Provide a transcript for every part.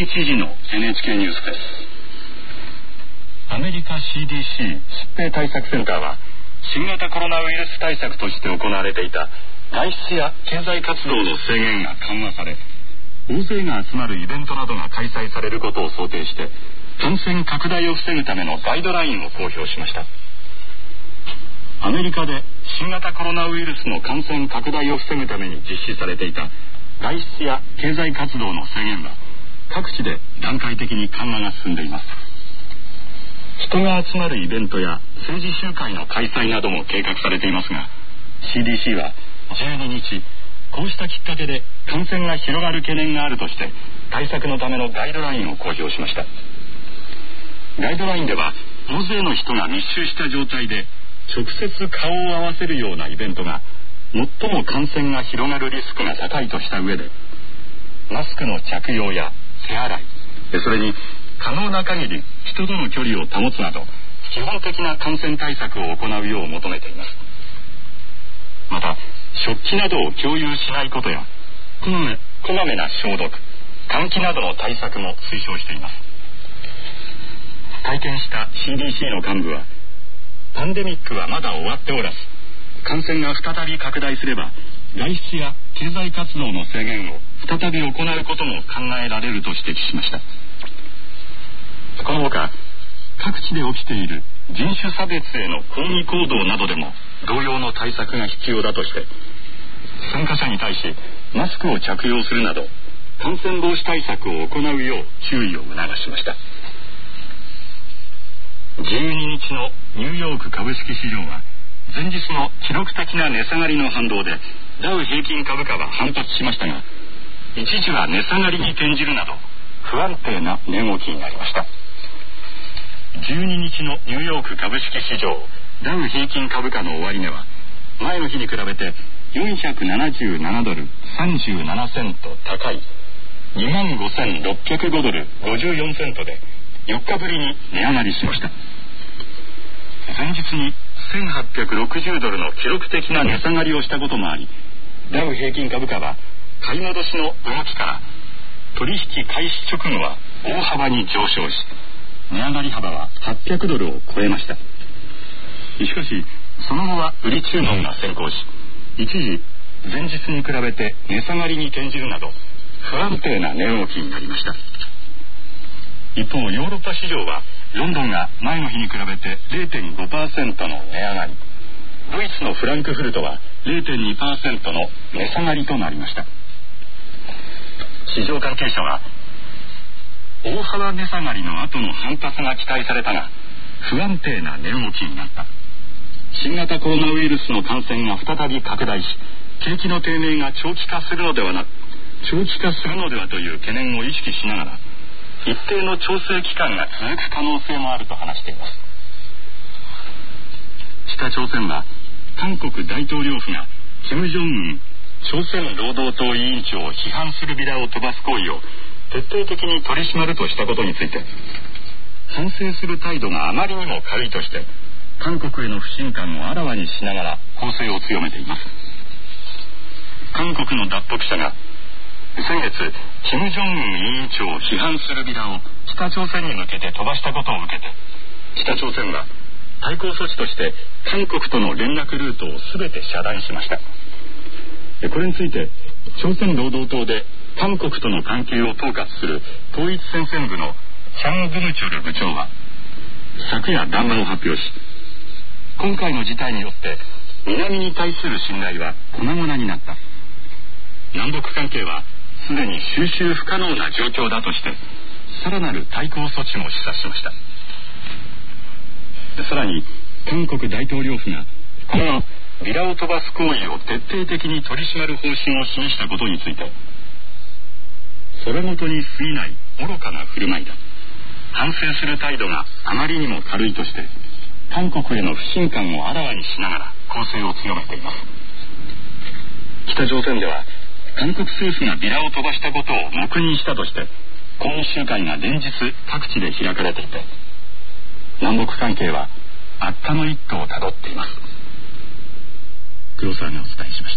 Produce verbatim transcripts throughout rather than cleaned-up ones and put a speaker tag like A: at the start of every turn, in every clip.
A: ちじの エヌエイチケー ニュースです。アメリカ シーディーシー 疾病対策センターは新型コロナウイルス対策として行われていた外出や経済活動の制限が緩和され、大勢が集まるイベントなどが開催されることを想定して感染拡大を防ぐためのガイドラインを公表しました。アメリカで新型コロナウイルスの感染拡大を防ぐために実施されていた外出や経済活動の制限は各地で段階的に緩和が進んでいます。人が集まるイベントや政治集会の開催なども計画されていますが、 シーディーシー はじゅうににち、こうしたきっかけで感染が広がる懸念があるとして対策のためのガイドラインを公表しました。ガイドラインでは大勢の人が密集した状態で直接顔を合わせるようなイベントが最も感染が広がるリスクが高いとした上で、マスクの着用や手洗い、それに可能な限り人との距離を保つなど基本的な感染対策を行うよう求めています。また食器などを共有しないことやこまめ、こまめな消毒、換気などの対策も推奨しています。会見した シーディーシー の幹部は、パンデミックはまだ終わっておらず、感染が再び拡大すれば外出や経済活動の制限を再び行うことも考えられると指摘しました。このほか各地で起きている人種差別への抗議行動などでも同様の対策が必要だとして、参加者に対しマスクを着用するなど感染防止対策を行うよう注意を促しました。じゅうににちのニューヨーク株式市場は前日の記録的な値下がりの反動でダウ平均株価は反発しましたが、一時は値下がりに転じるなど不安定な値動きになりました。じゅうににちのニューヨーク株式市場ダウ平均株価の終値は前の日に比べてよんひゃくななじゅうななドルさんじゅうななセント高い にまんごせんろっぴゃくごドルごじゅうよんセントでよっかぶりに値上がりしました。前日にせんはっぴゃくろくじゅうドルの記録的な値下がりをしたこともあり、ダウ平均株価は買い戻しの動きから取引開始直後は大幅に上昇し、値上がり幅ははっぴゃくドルを超えました。しかしその後は売り注文が先行し、一時前日に比べて値下がりに転じるなど不安定な値動きになりました。一方ヨーロッパ市場はロンドンが前の日に比べて れいてんごパーセント の値上がり、ドイツのフランクフルトは れいてんにパーセント の値下がりとなりました。市場関係者は大幅値下がりの後の反発が期待されたが不安定な値動きになった。新型コロナウイルスの感染が再び拡大し、景気の低迷が長期化するのではな長期化するのではという懸念を意識しながら一定の調整期間が続く可能性もあると話しています。北朝鮮は韓国大統領府が金正恩朝鮮労働党委員長を批判するビラを飛ばす行為を徹底的に取り締まるとしたことについて、反省する態度があまりにも軽いとして韓国への不信感をあらわにしながら攻勢を強めています。韓国の脱北者が先月金正恩委員長を批判するビラを北朝鮮に向けて飛ばしたことを受けて、北朝鮮は対抗措置として韓国との連絡ルートを全て遮断しました。これについて朝鮮労働党で韓国との関係を統括する統一戦線部のチャン・グムチョル部長は昨夜談話を発表し、今回の事態によって南に対する信頼は粉々になった。南北関係はすでに収拾不可能な状況だとしてさらなる対抗措置も示唆しました。さらに韓国大統領府がこのビラを飛ばす行為を徹底的に取り締まる方針を示したことについて、それごとに過ぎない愚かな振る舞いだ、反省する態度があまりにも軽いとして韓国への不信感をあらわにしながら攻勢を強めています。北朝鮮では韓国政府がビラを飛ばしたことを黙認したとして抗議集会が連日各地で開かれていて、南北関係は悪化の一途をたどっています。黒沢がお伝えしました。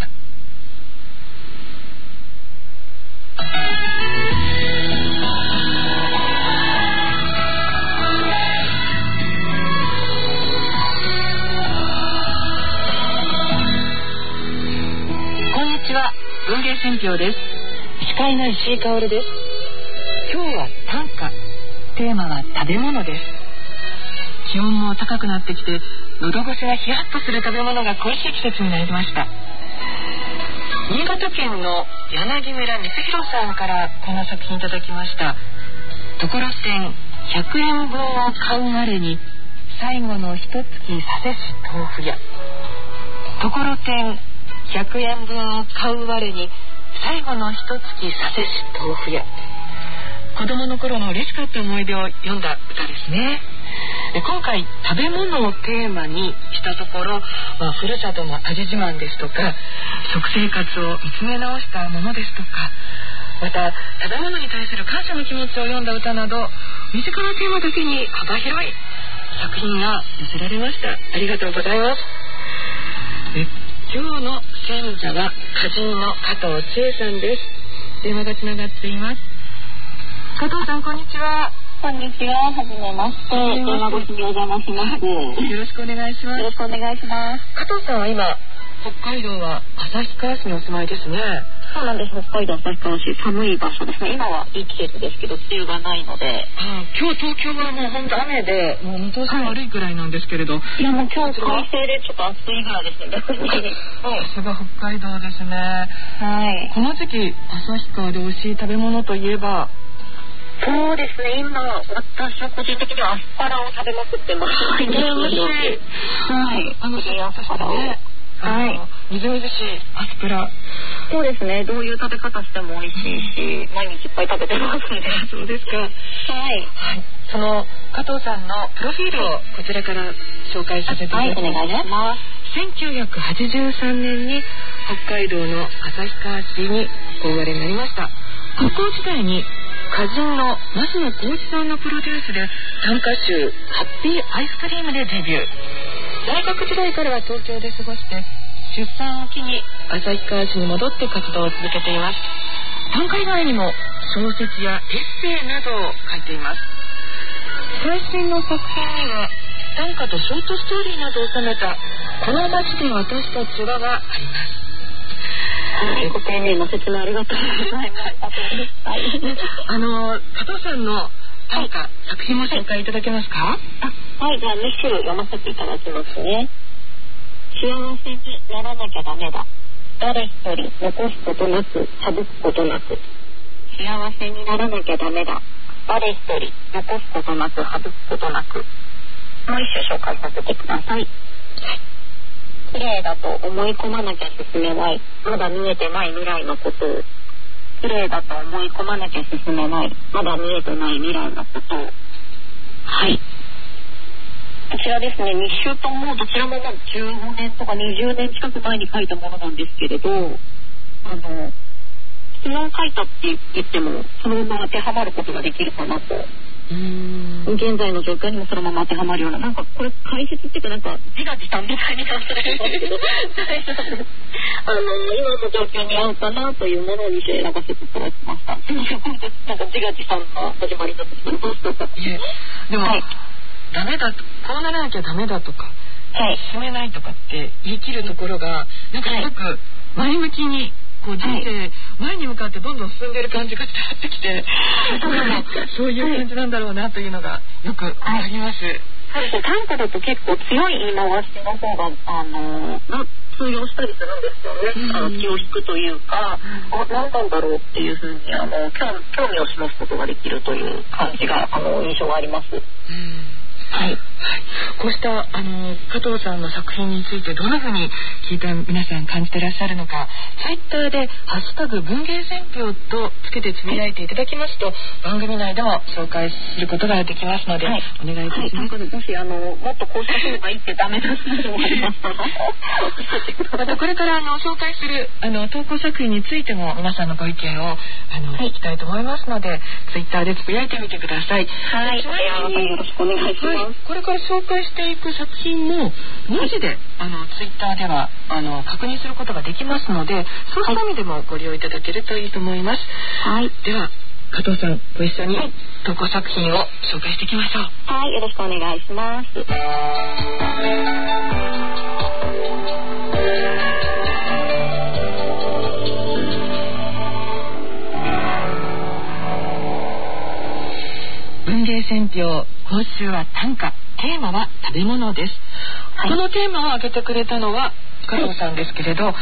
B: ちは、文芸選評です。司会の石井香織です。今日は短歌、テーマは食べ物です。気温も高くなってきて、喉越しがヒヤッとする食べ物が恋しい季節になりました。新潟県の柳村光弘さんからこの作品いただきました。ところてんひゃくえんぶんを買う我に最後の一月させし豆腐屋。ところてんひゃくえんぶんを買う我に最後の一月させし豆腐屋。子供の頃の嬉しかった思い出を読んだ歌ですね。で、今回食べ物をテーマにしたところ、まあ、ふるさとの味自慢ですとか、食生活を見つめ直したものですとか、また食べ物に対する感謝の気持ちを読んだ歌など、身近なテーマだけに幅広い作品が寄せられました。ありがとうございます。え今日の選者は歌人の加藤千恵さんです。電話がつながっています。加藤さん、こんにちは。
C: こんにちは。はじめまして。電話越しにお邪魔します。
B: よろしくお願いします。
C: よろしくお願いします。
B: 加藤さんは今北海道は旭川市にお住まいですね。
C: そうなんです。北海道旭川市、寒い場所ですね。今はいい季節ですけど梅雨がないので、
B: あ今日東京はもう本当雨でもう見通しが悪いくらいなんですけれど、はい、
C: いやもう今日快晴でちょっと暑いぐらいですね。逆に
B: さすが北海道ですね。
C: はい。
B: この時期旭川で美味しい食べ物といえば、
C: そうですね、今私は個人的にはアスパラを食べまくってます。
B: はい、はい、あのアスパラを、はい、みずみずしいアスパラ。
C: そうですね、どういう食べ方しても美味しいし、毎日いっぱい食べてますね。
B: そうですか。はい、
C: はい、
B: その加藤さんのプロフィールをこちらから紹介させていただきます。
C: はい、お願いします。
B: せんきゅうひゃくはちじゅうさんねんに北海道の旭川市にお生まれになりました。高校時代に歌人の増野幸一さんのプロデュースで短歌集「ハッピーアイスクリーム」でデビュー。大学時代からは東京で過ごして出産を機に旭川市に戻って活動を続けています。短歌以外にも小説やエッセイなどを書いています。最新の作品には短歌とショートストーリーなどを収めた「この街で私たちは」があります。
C: はい、ご丁寧な説明ありがとうございます。はい、
B: あの加藤さんの短歌、はい、作品も紹介いただけますか？
C: あ、はい、じゃあに種読ませていただきますね。幸せにならなきゃダメだ。誰一人残すことなく省くことなく。幸せにならなきゃダメだ。誰一人残すことなく省くことなく。もう一種紹介させてください。はい、綺麗だと思い込まなきゃ進めない。まだ見えてない未来のことを。綺麗だと思い込まなきゃ進めない。まだ見えてない未来のことを。はい。こちらですね、に種ともどちらももうじゅうごねんとかにじゅうねん近く前に書いたものなんですけれど、あの昨日書いたって言ってもそのまま当てはまることができるかなと。うーん、現在の状況にもそのまま当てはまるような、なんかこれ解説っていうかなんか自画自賛みたいになってるんですけど大丈夫です。あの今の状況に合うかなというものに選ばせていただきました。なんか自画自賛の始まりだったけどどうしたか。
B: でも、はい、ダメだと、こうならなきゃダメだとか、はい、進めないとかって言い切るところがなんかすごく前向きにこう人生前に向かってどんどん進んでる感じが伝わってきて、そういう感じなんだろうなというのがよくわかります。
C: はいはい、短歌だと結構強い言い回しの方があの通用したりするんですよね。うん、あの気を引くというか、うん、あ何なんだろうっていうふうにあの興興味を示すことができるという感じがあの印象があります。うん、
B: はいはい、こうしたあの加藤さんの作品についてどんなふうに聞いた皆さん感じてらっしゃるのか、ツイッターでハッシュタグ文芸選評とつけてつぶやいていただきますと番組内でも紹介することができますので、はい、お願いいたします。はい、もしあのもっとこうした方がいいってダメ出しなどもありましたらまたこれからあの紹介するあの投稿作品についても皆さんのご意見をあの、はい、聞きたいと思いますのでツイッターでつぶやいてみてください。
C: はい、よろしくお願いします。はい、
B: これから紹介していく作品も文字であのツイッターではあの確認することができますので、そうした意味でもご利用いただけるといいと思います。はい、では加藤さんご一緒に投稿作品を紹介していきましょう。
C: はい、よろしくお願いします。
B: 選評、今週は短歌、テーマは食べ物です。はい、このテーマを挙げてくれたのは加藤さんですけれど、はい、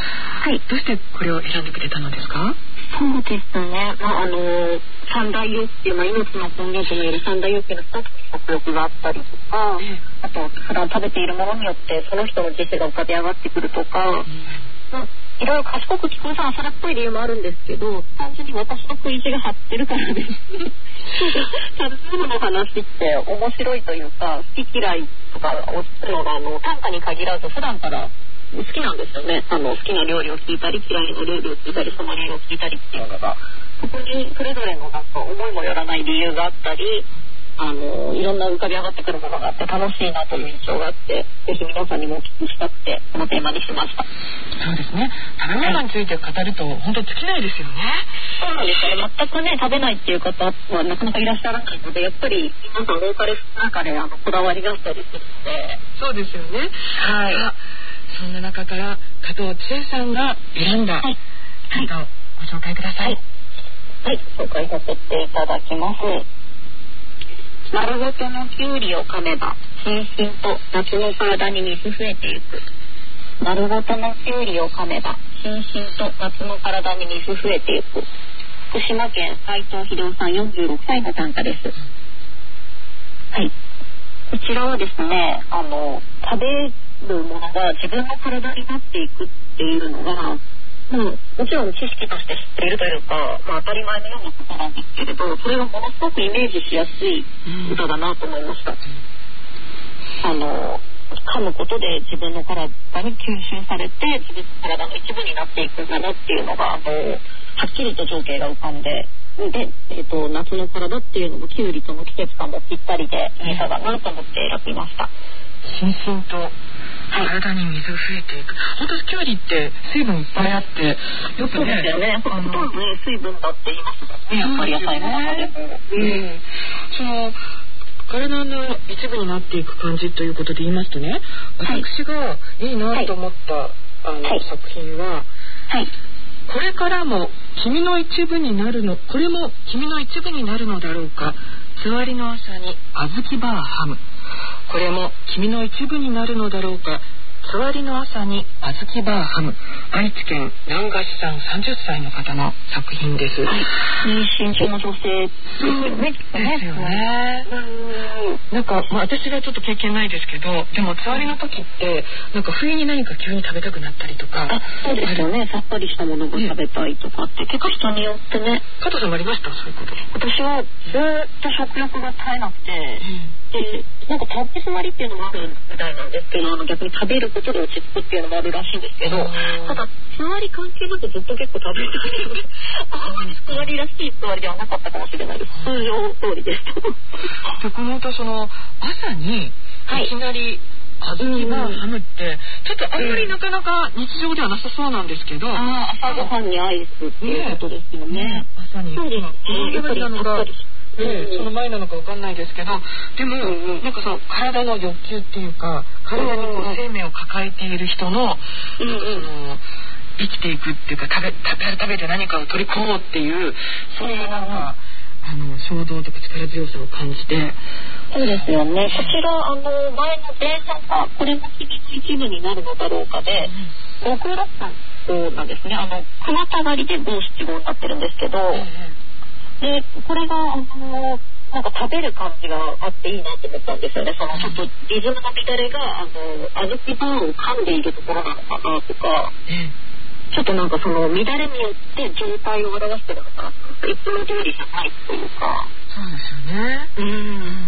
B: どうしてこれを選んでくれたのですか？
C: そうですね、まああの三大欲求、まあ、命の根源ともいえる三大欲求の一つに食欲があったりとか、ええ、あと普段食べているものによってその人の人生が浮かび上がってくるとか、うん、まあ、いろいろ賢く聞こえたらそれっぽい理由もあるんですけど、単純に私の食い地が張ってるからです食べ物の話って面白いというか、好き嫌いとかをするのがあの短歌に限らず普段から好きなんですよね。あの好きな料理を聞いたり嫌いな料理を聞いたりソムリエを聞いたりっていうのが、そこにそれぞれのなんか思いもよらない理由があったり、あのいろんな浮かび上がってくるものがあって楽しいなという印象があって、ぜひ皆さんにもお聞きしたくてこのテーマにしました。
B: そうですね、食べ物について語ると本当尽きないですよね。
C: そうなんですよね。全くね食べないっていう方はなかなかいらっしゃらないので、やっぱり皆さん多かれ少なかれあのこだわりがあったりするので。
B: そうですよね。はい、そんな中から加藤千恵さんが選んだ短歌をご紹介ください。
C: はい、はい、紹介させていただきます。丸ごとのきゅうりを噛めばしんしんと夏の体に水増えていく。丸ごとのきゅうりを噛めばしんしんと夏の体に水増えていく。福島県斉藤秀夫さんよんじゅうろくさいの短歌です。はい、こちらはですね、あの食べるものが自分の体になっていくっていうのが、まあ、もちろん知識として知っているというか、まあ、当たり前のようなことなんですけれど、それがものすごくイメージしやすい歌だなと思いました。あの噛むことで自分の体に吸収されて自分の体の一部になっていくんだなっていうのがあのはっきりと情景が浮かんで、で、えーと、夏の体っていうのもキュウリとの季節感もぴったりでいい歌だなと思って選びました。
B: しんしんと体に水増えていく、はい、本当にキュウリって水分いっぱいあってよくね、そうですよね、ほとんどね水分だって言いますもんね、やっぱり野菜の中でも、うん、その体の一部になっていく感じということで言いますとね、私がいいなと思った、はい、あの、はい、作品は、はい、これからも君の一部になるの、これも君の一部になるのだろうか、つわりの朝に小豆バーハム、これも君の一部になるのだろうか、つわりの朝に小豆バーハム、愛知県南菓子さんさんじゅっさいの方の作品です。
C: はい、いい身長の女性ですよね。
B: ですよね。なんか、まあ、私はちょっと経験ないですけど、でもつわりの時ってなんか不意に何か急に食べたくなったりとか。
C: あ、そうですよね。さっぱりしたものが食べたいとかって、結構人によってね。
B: 加藤さんもありましたそういうこと？
C: 私はずっと食欲が絶えなくて、うん、でなんか食べ詰まりっていうのもあるみたいなんですけど、あの逆に食べることで落ち着くっていうのもあるらしいんですけど、ただつわり関係なくずっと結構食べてたので、あまりつわりらしいつわりではなかったかもしれないです。通常通りです
B: で、この歌その朝にいきなり小豆バーハムってちょっとあんまりなかなか日常ではなさそうなんですけど、
C: あ、朝ごはんにアイスっていうことですよね。ね、
B: 朝に
C: そうですね、
B: やっぱりなのがええ、その前なのかわかんないですけど、でも、うんうん、なんかその体の欲求っていうか、体にこう生命を抱えている人の、うんうん、その生きていくっていうか、食べ食べ食べて何かを取り込もうっていうそういうなんか、あの衝動とか力強さを感じて。
C: そうですよね。こちらあの前の電車がこれも君の一部になるのだろうかで、うん、ろくろっぽんなんですね。あの熊たがりでごしちごになってるんですけど。うんうん、でこれがあのなんか食べる感じがあっていいなと思ったんですよね。そのちょっとリズムの乱れがあの小豆バーを噛んでいるところなのかなとか、ちょっとなんかその乱れによって状態を表してるのかな、いつも通りじゃないというか。
B: そうですよね。うん。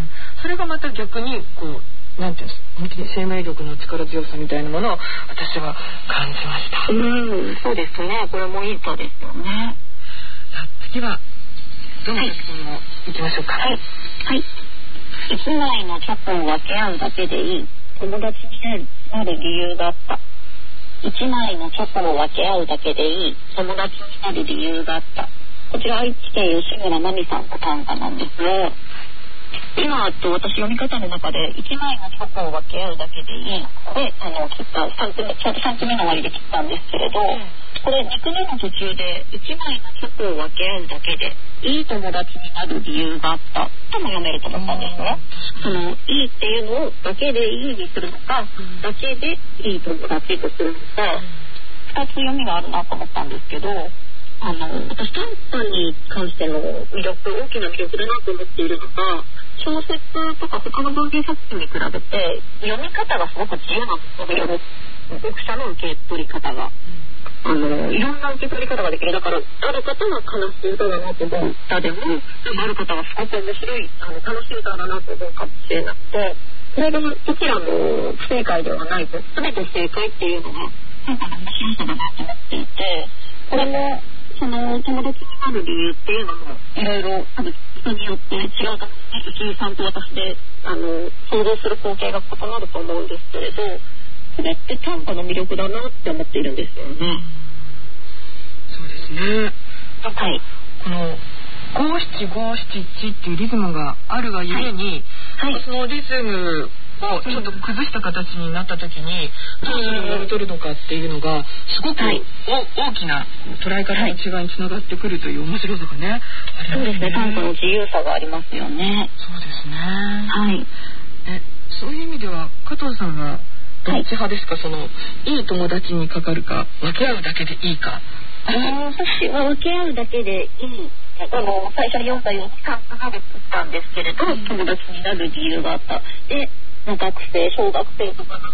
B: それがまた逆にこうなんていうんですか、本当に生命力の力強さみたいなものを私は感じました。
C: うん、そうですね。これもいい歌ですよね。
B: さあ次はどの作品も行きましょうか。はい。
C: はい。一枚のチョコを分け合うだけでいい。友達になる理由があった。一枚のチョコを分け合うだけでいい。友達になる理由があった。こちら愛知県吉村奈美さんの短歌なんですが、こちら一枚のチョコを分け合うだけでいい。友達になる理由があった。一枚のチョコを分け合うだけでいい。友達になる理由があった。友達になる理由があった。 今と私読み方の中でいちまいのチョコを分け合うだけでいいであの切ったさんつめちょうどさんつめの終わりで切ったんですけれど、うん、これにくめの途中でいちまいのチョコを分け合うだけでいい友達になる理由があったとも読めると思ったんですね。そのいいっていうのをだけでいいにするのか、うん、だけでいい友達とするのか、ふたつ読みがあるなと思ったんですけど、あの私短歌に関しての魅力大きな魅力だなと思っているのが、小説とか他の文芸作品に比べて読み方がすごく自由なんですよ。読者の受け取り方が、あのいろんな受け取り方ができる。だからある方は悲しい歌だなと思う歌でも、ある方はすごく面白いあの楽しい歌だなと思うかもしれなくて、それでどちらも不正解ではないと、全て正解っていうのが短歌の面白さだなと思っていて、これもその友達になる理由っていうのもいろいろ多分人によって違うかもしれないし、石井さんと私であの想像する光景が異なると思うんですけれど、それって短歌の魅力だなって思っているんですよね。
B: そうですね。なんか、はい、この五七五七一っていうリズムがあるがゆえに、はいはい、そのリズムをちょっと崩した形になった時にどうそれを読み取るのかっていうのがすごく、はい、大きな捉え方の違いにつながってくるという面白さがね、
C: はい、そうですね。短歌の自由さがありますよね。
B: そうですね。
C: はい。
B: え、そういう意味では加藤さんはどっち派ですか？はい、そのいい友達にかかるか分け合うだけでいいか。
C: あの私は分け合うだけでいい。あの最初に読んだように短歌が出てたんですけれど、うん、友達になる理由があった。で学生小学生とか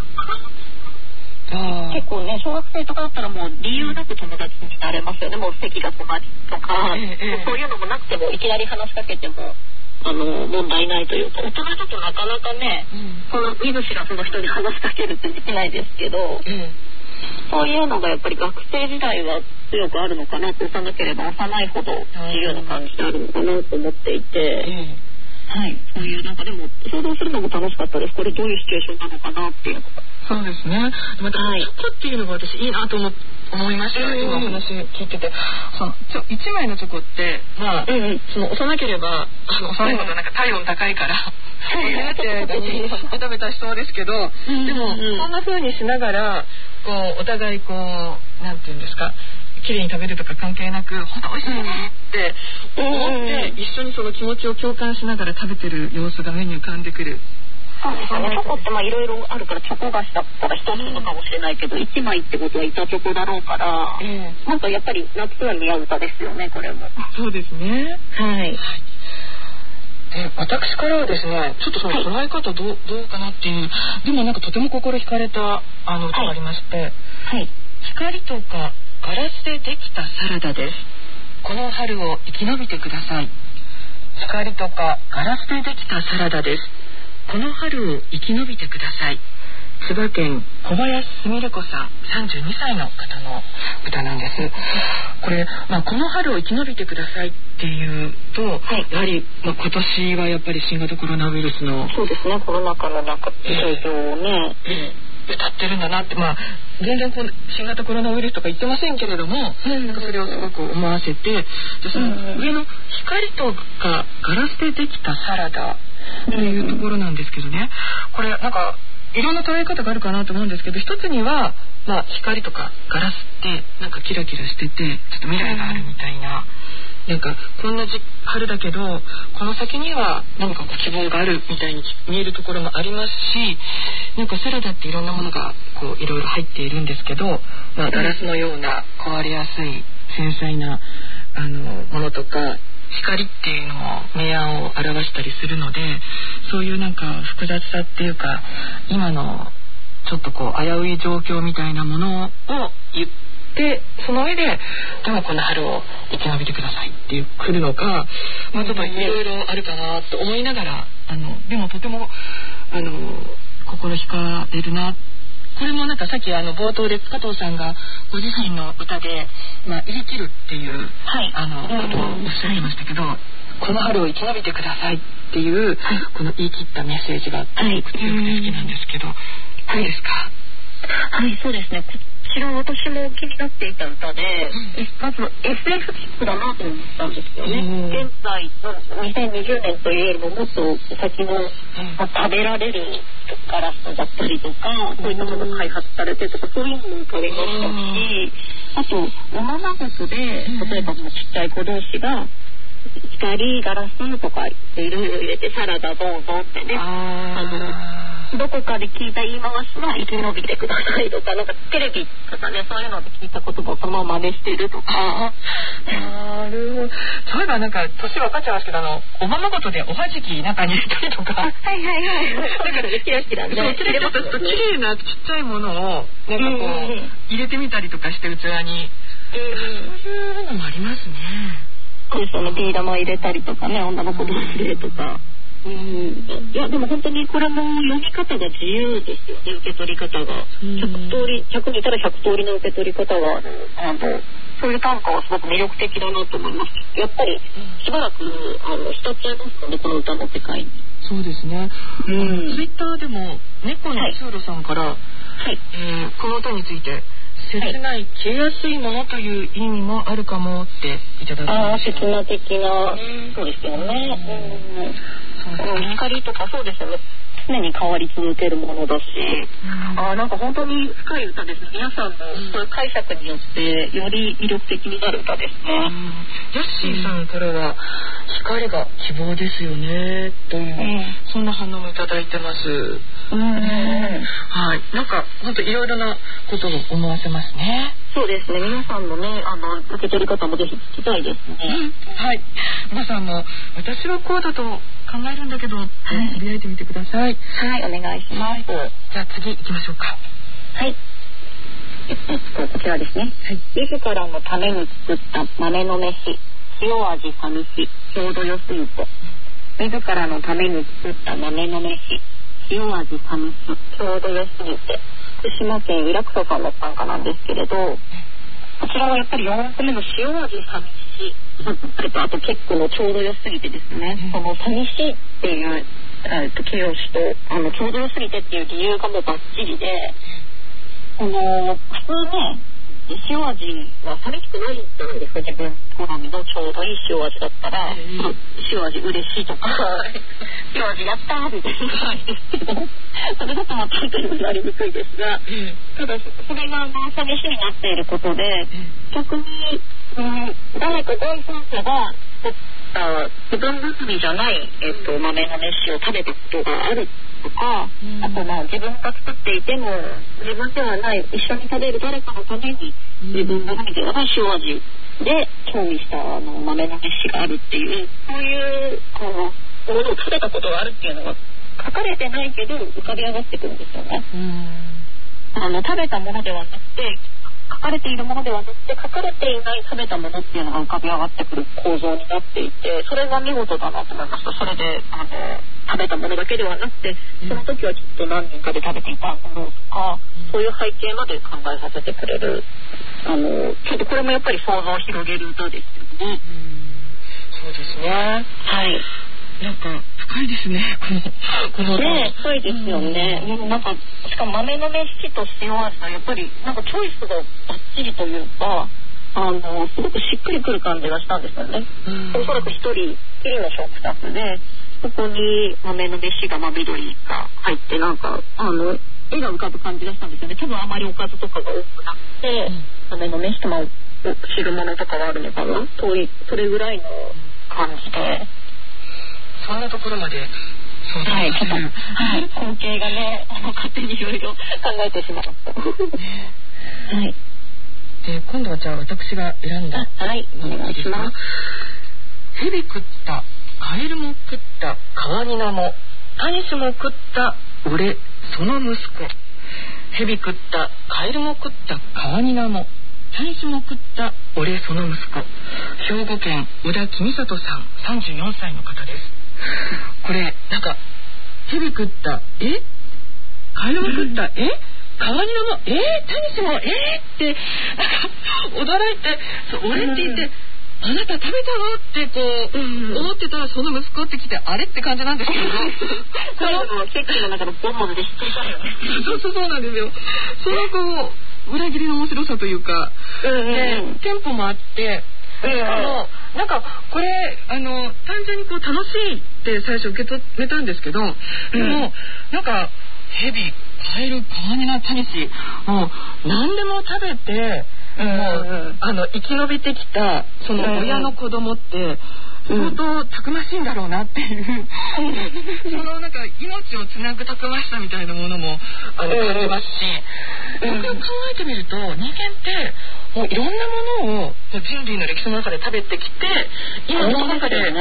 C: 結構ね、小学生とかだったらもう理由なく友達になれますよね。もう席が隣とか、ええ、そういうのもなくてもいきなり話しかけてもあの問題ないというか、大人だとなかなかね、うん、この見ず知らずの人に話しかけるってできないですけど、うん、そういうのがやっぱり学生時代は強くあるのかなと、幼ければ幼いほど自由な感じであるのかなと思っていて、うん、はい、そういうなんかでも想像するのも楽しかったです。これどういうシチュエーションなのかなっていうのが。
B: そうですね。また、はい、チョコっていうのが私いいなと思思いました。今お話聞いてて、そのちょいちまいのチョコってまあ、うんうん、その幼ければあの幼いほどなんか体温高いから。そうやって間にベタベタしそうですけど、うん、でも、うん、そんな風にしながらこうお互いこうなんていうんですか、綺麗に食べるとか関係なく本当美味しいねって思って、一緒にその気持ちを共感しながら食べてる様子が目に浮かんでくる。
C: そうですよね。チョコってまあいろいろあるから、チョコ菓子だったら一つのかもしれないけど、いちまいってことは板チョコだろうから、うん、なんかやっぱり夏は似合う歌ですよね、これも。
B: そうですね。
C: はい。
B: で、私からはですね、ちょっとその捉え方どう、どうかなっていう、でもなんかとても心惹かれたあの歌がありまして、はいはい、光とかガラスでできたサラダです。この春を生き延びてください。光とかガラスでできたサラダです。この春を生き延びてください。千葉県小林すみれ子さん、さんじゅうにさいの方の歌なんです。これ、まあ、この春を生き延びてくださいっていうと、はい、やはり、まあ、今年はやっぱり新型コロナウイルスの
C: そうですね、コロナ禍の中状況をね、
B: えー、歌ってるんだなって、まあ、全然こう新型コロナウイルスとか言ってませんけれども、うん、なんかそれをすごく思わせて、でその上の光とかガラスでできたサラダっていうところなんですけどね、これなんかいろんな捉え方があるかなと思うんですけど、一つには、まあ、光とかガラスってなんかキラキラしててちょっと未来があるみたいな、なんかこんな春だけどこの先には何かこう希望があるみたいに見えるところもありますし、なんかサラダっていろんなものがこういろいろ入っているんですけど、まあ、ガラスのような壊れやすい繊細なあのものとか光っていうのも明暗を表したりするので、そういうなんか複雑さっていうか今のちょっとこう危うい状況みたいなものを言ってその上ででもこの春を生き延びてくださいっていう来るのか、まあ、ちょっといろいろあるかなと思いながら、あのでもとてもあの心惹かれるな。これもなんかさっきあの冒頭で加藤さんがご自身の歌で、まあ、言い切るっていう、はい、あのことをおっしゃってましたけど、この春を生き延びてくださいっていう、はい、この言い切ったメッセージがすごく強くて好きなんですけど、はい、どうですか？
C: はい、そうですね。こちら私も気になっていた歌で、まず エスエフ チックだなと思ったんですよね。現在のにせんにじゅうねんというよりももっと先の、まあ、食べられるガラスだったりとか、そういったものが開発されてとか、そういうのも浮かびましたし、あとおままごとで例えばもうちっちゃい子同士が光ガラスとかいろいろ入れてサラダどうぞってね、あのどこかで聞いた言い回しは生き延びてくださいとか、なんかテレビとかね、そういうので聞いた言葉をそのまま真似してるとか。
B: なるほど。そういえばなんか年分かっちゃいますけど、あのおままごとでおはじき中に入れたりとか。はいはいはい。だからキラキラね。そうキラキラと綺麗なちっちゃいものをなんかこう、うんうん、入れてみたりとかして器に、うん、そういうのもありますね。
C: そうですよね。ビー玉入れたりとかね、女の子同士でとか。うん、いやでも本当にこれも読み方が自由ですよね。受け取り方がひゃく通り、ひゃくにいたらひゃく通りの受け取り方がある。あのそういう短歌はすごく魅力的だなと思います。やっぱりしばらくあの浸っちゃいますよね、この歌の世界に。
B: そうですね、うん、ツイッターでも猫の通路さんから、はいえー、この歌について切ない消えやすいものという意味もあるかもっていただきました。
C: あ切な的な、うん、そうですよね、うんそうですね、光とかそうですよね、常に変わり続けるものだし、うん、あなんか本当に深い歌ですね。皆さんのそういう解釈によってより魅力的になる歌ですね、うん、
B: ヤッシーさんからは光が希望ですよねという、うん、そんな反応もいただいてます、うんうんはい、なんか本当いろいろなことを思わせますね。
C: そうですね、皆さんのねあの受け取り方もぜひ聞きたいですね、うん、
B: はい皆さんも私はこうだと考えるんだけどつぶやいてみてください。
C: はいお願いします、
B: はい、じゃあ次行きましょうか。
C: はいえっとこちらですね、はい、自らのために作った豆の飯塩味寂しちょうど良すぎて自らのために作った豆の飯塩味寂しちょうど良すぎて福島県イラクソさんの短歌なんですけれど、こちらはやっぱりよんこめの塩味寂しいあと結構のちょうど良すぎてですね、その寂しいっていうえー、と形容詞とあのちょうど良すぎてっていう理由がもうバッチリで、あの普通ね塩味は寂しくないじゃないですか。自分好みのちょうどいい塩味だったら、えー、塩味嬉しいとか塩味やったーみたいな感じですけどそれだとまた本当になりにくいですが、えー、ただそれが寂しになっていることで、えー、逆に、うん、誰か第三者が作った自分好みじゃない、えっと、豆の飯を食べたことがあるとか、うん、あとまあ自分が作っていても自分ではない一緒に食べる誰かのために自分の好みではない塩味で調理したあの豆の飯があるっていうそういうこのものを食べたことがあるっていうのが書かれてないけど浮かび上がってくるんですよね、うん、あの食べたものではなくて書かれているものではなくて書かれていない食べたものっていうのが浮かび上がってくる構造になっていて、それが見事だなと思いました。それであの食べたものだけではなくてその時はきっと何人かで食べていたものとか、うん、そういう背景まで考えさせてくれるあのちょっとこれもやっぱり想像を広げる歌ですよね、うん、
B: そうですね
C: はい
B: なんか深いですねこのこの
C: ね深いですよね、うん、なんかしかも豆の飯と塩味はやっぱりなんかチョイスがバッチリというかあのすごくしっくりくる感じがしたんですよね、うん、おそらく一人きりの食卓でここに豆の飯が、まあ、緑が入ってなんかあの絵が浮かぶ感じがしたんですよね。多分あまりおかずとかが多くなくて、うん、豆の飯とまあ汁物とかはあるのかなとそれぐらいの感じで
B: そんなところまで
C: そうはい、ちょっと、はい、光景がね勝手にいろいろ考えてしまった、はい、
B: で今度はじゃあ私が選んだ
C: はいお願いします。
B: 蛇食ったカエルも食った川に名もタニシも食った俺その息子蛇食ったカエルも食った川に名もタニシも食った俺その息子兵庫県小田公里さんさんじゅうよんさいの方です。これなんか蛇食ったえカエルも食ったえ川にのもえー、タニシもえーってなんか驚いてそう俺って言って、うん、あなた食べたのってこう、うん、思ってたらその息子って来てあれって感じなんですけどこ
C: の奇跡の中のボンボンで知っていたよね
B: そうそうそうなんですよ。その子裏切りの面白さというか、
C: うんうんうん、
B: でテンポもあって、しかもなんかこれあの単純にこう楽しいって最初受け止めたんですけど、でも、うん、なんかヘビ、カエル、カワニナ、タニシ、もう何でも食べて、もうあの生き延びてきたその親の子供って相当たくましいんだろうなっていう、うん、そのなんか命をつなぐたくましさみたいなものもあの感じますし、よくよく考えてみると人間ってもういろんなものを人類の歴史の中で食べてきて、今その中で、うん、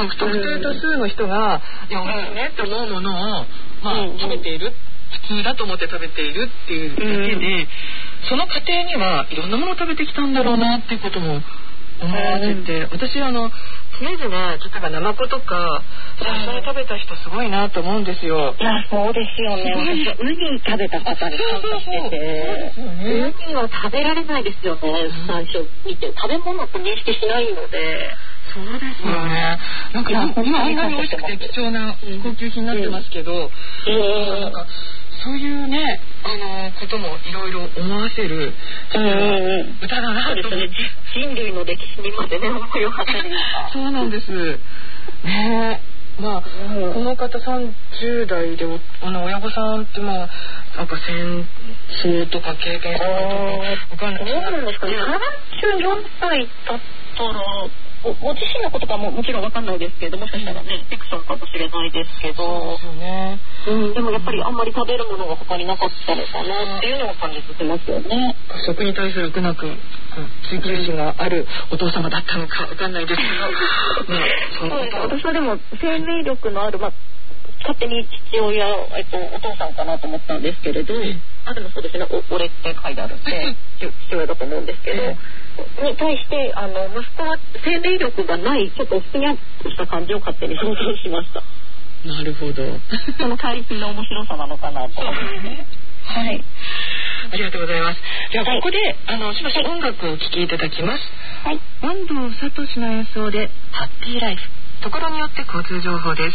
B: 不特定多数の人がいや美味しいねって思うものを、まあ、食べている、普通だと思って食べているっていうだけで、うん、その過程にはいろんなものを食べてきたんだろうなっていうことも思わせて、うん、私あの常々例えばナマコとか最初に食べた人すごいなと思うんですよ。
C: いやそうですよね。私はウニ食べた方に感謝してて、ウニは食べられないですよね、うん、最初見て食べ物と認識しないので。
B: そうですよね。なんか今あんなに美味しくて貴重な高級品になってますけど、うんうん、なんかそういうねあのこともいろいろ思わせる歌だなと思って、ね、
C: 人類の歴史にまでね思いを馳せる
B: そうなんですね。まあ、うん、この方さんじゅう代であの親御さんってまあなんか戦争とか経験したとかわかんない。
C: そうなんですかね。さんじゅうよんさいだったらご自身のことかももちろんわかんないですけど、もしかしたらね、フィクションかもしれないですけど、
B: そうですよね。
C: うん、でもやっぱりあんまり食べるものが他になかったのかなっていうのを感じさせますよね。
B: 食に対する苦なく追求心があるお父様だったのかわかんないですけど、ね、
C: そう私はでも生命力のある、まあ、勝手に父親、えっと、お父さんかなと思ったんですけれど、うん、あでもそうですね、お俺って書いてあるんで父親だと思うんですけど、うん、に対してあの息子は生命力がないちょっとふにゃっとした感じを勝手に想像しました。
B: なるほど。
C: その対比の面白さなのかなと。そうですね。はい。
B: ありがとうございます。ではここで、はい、あのしばし音楽をお聴きいただきます。はい。坂東聡の演奏でハッピーライフ。ところによって交通情報です。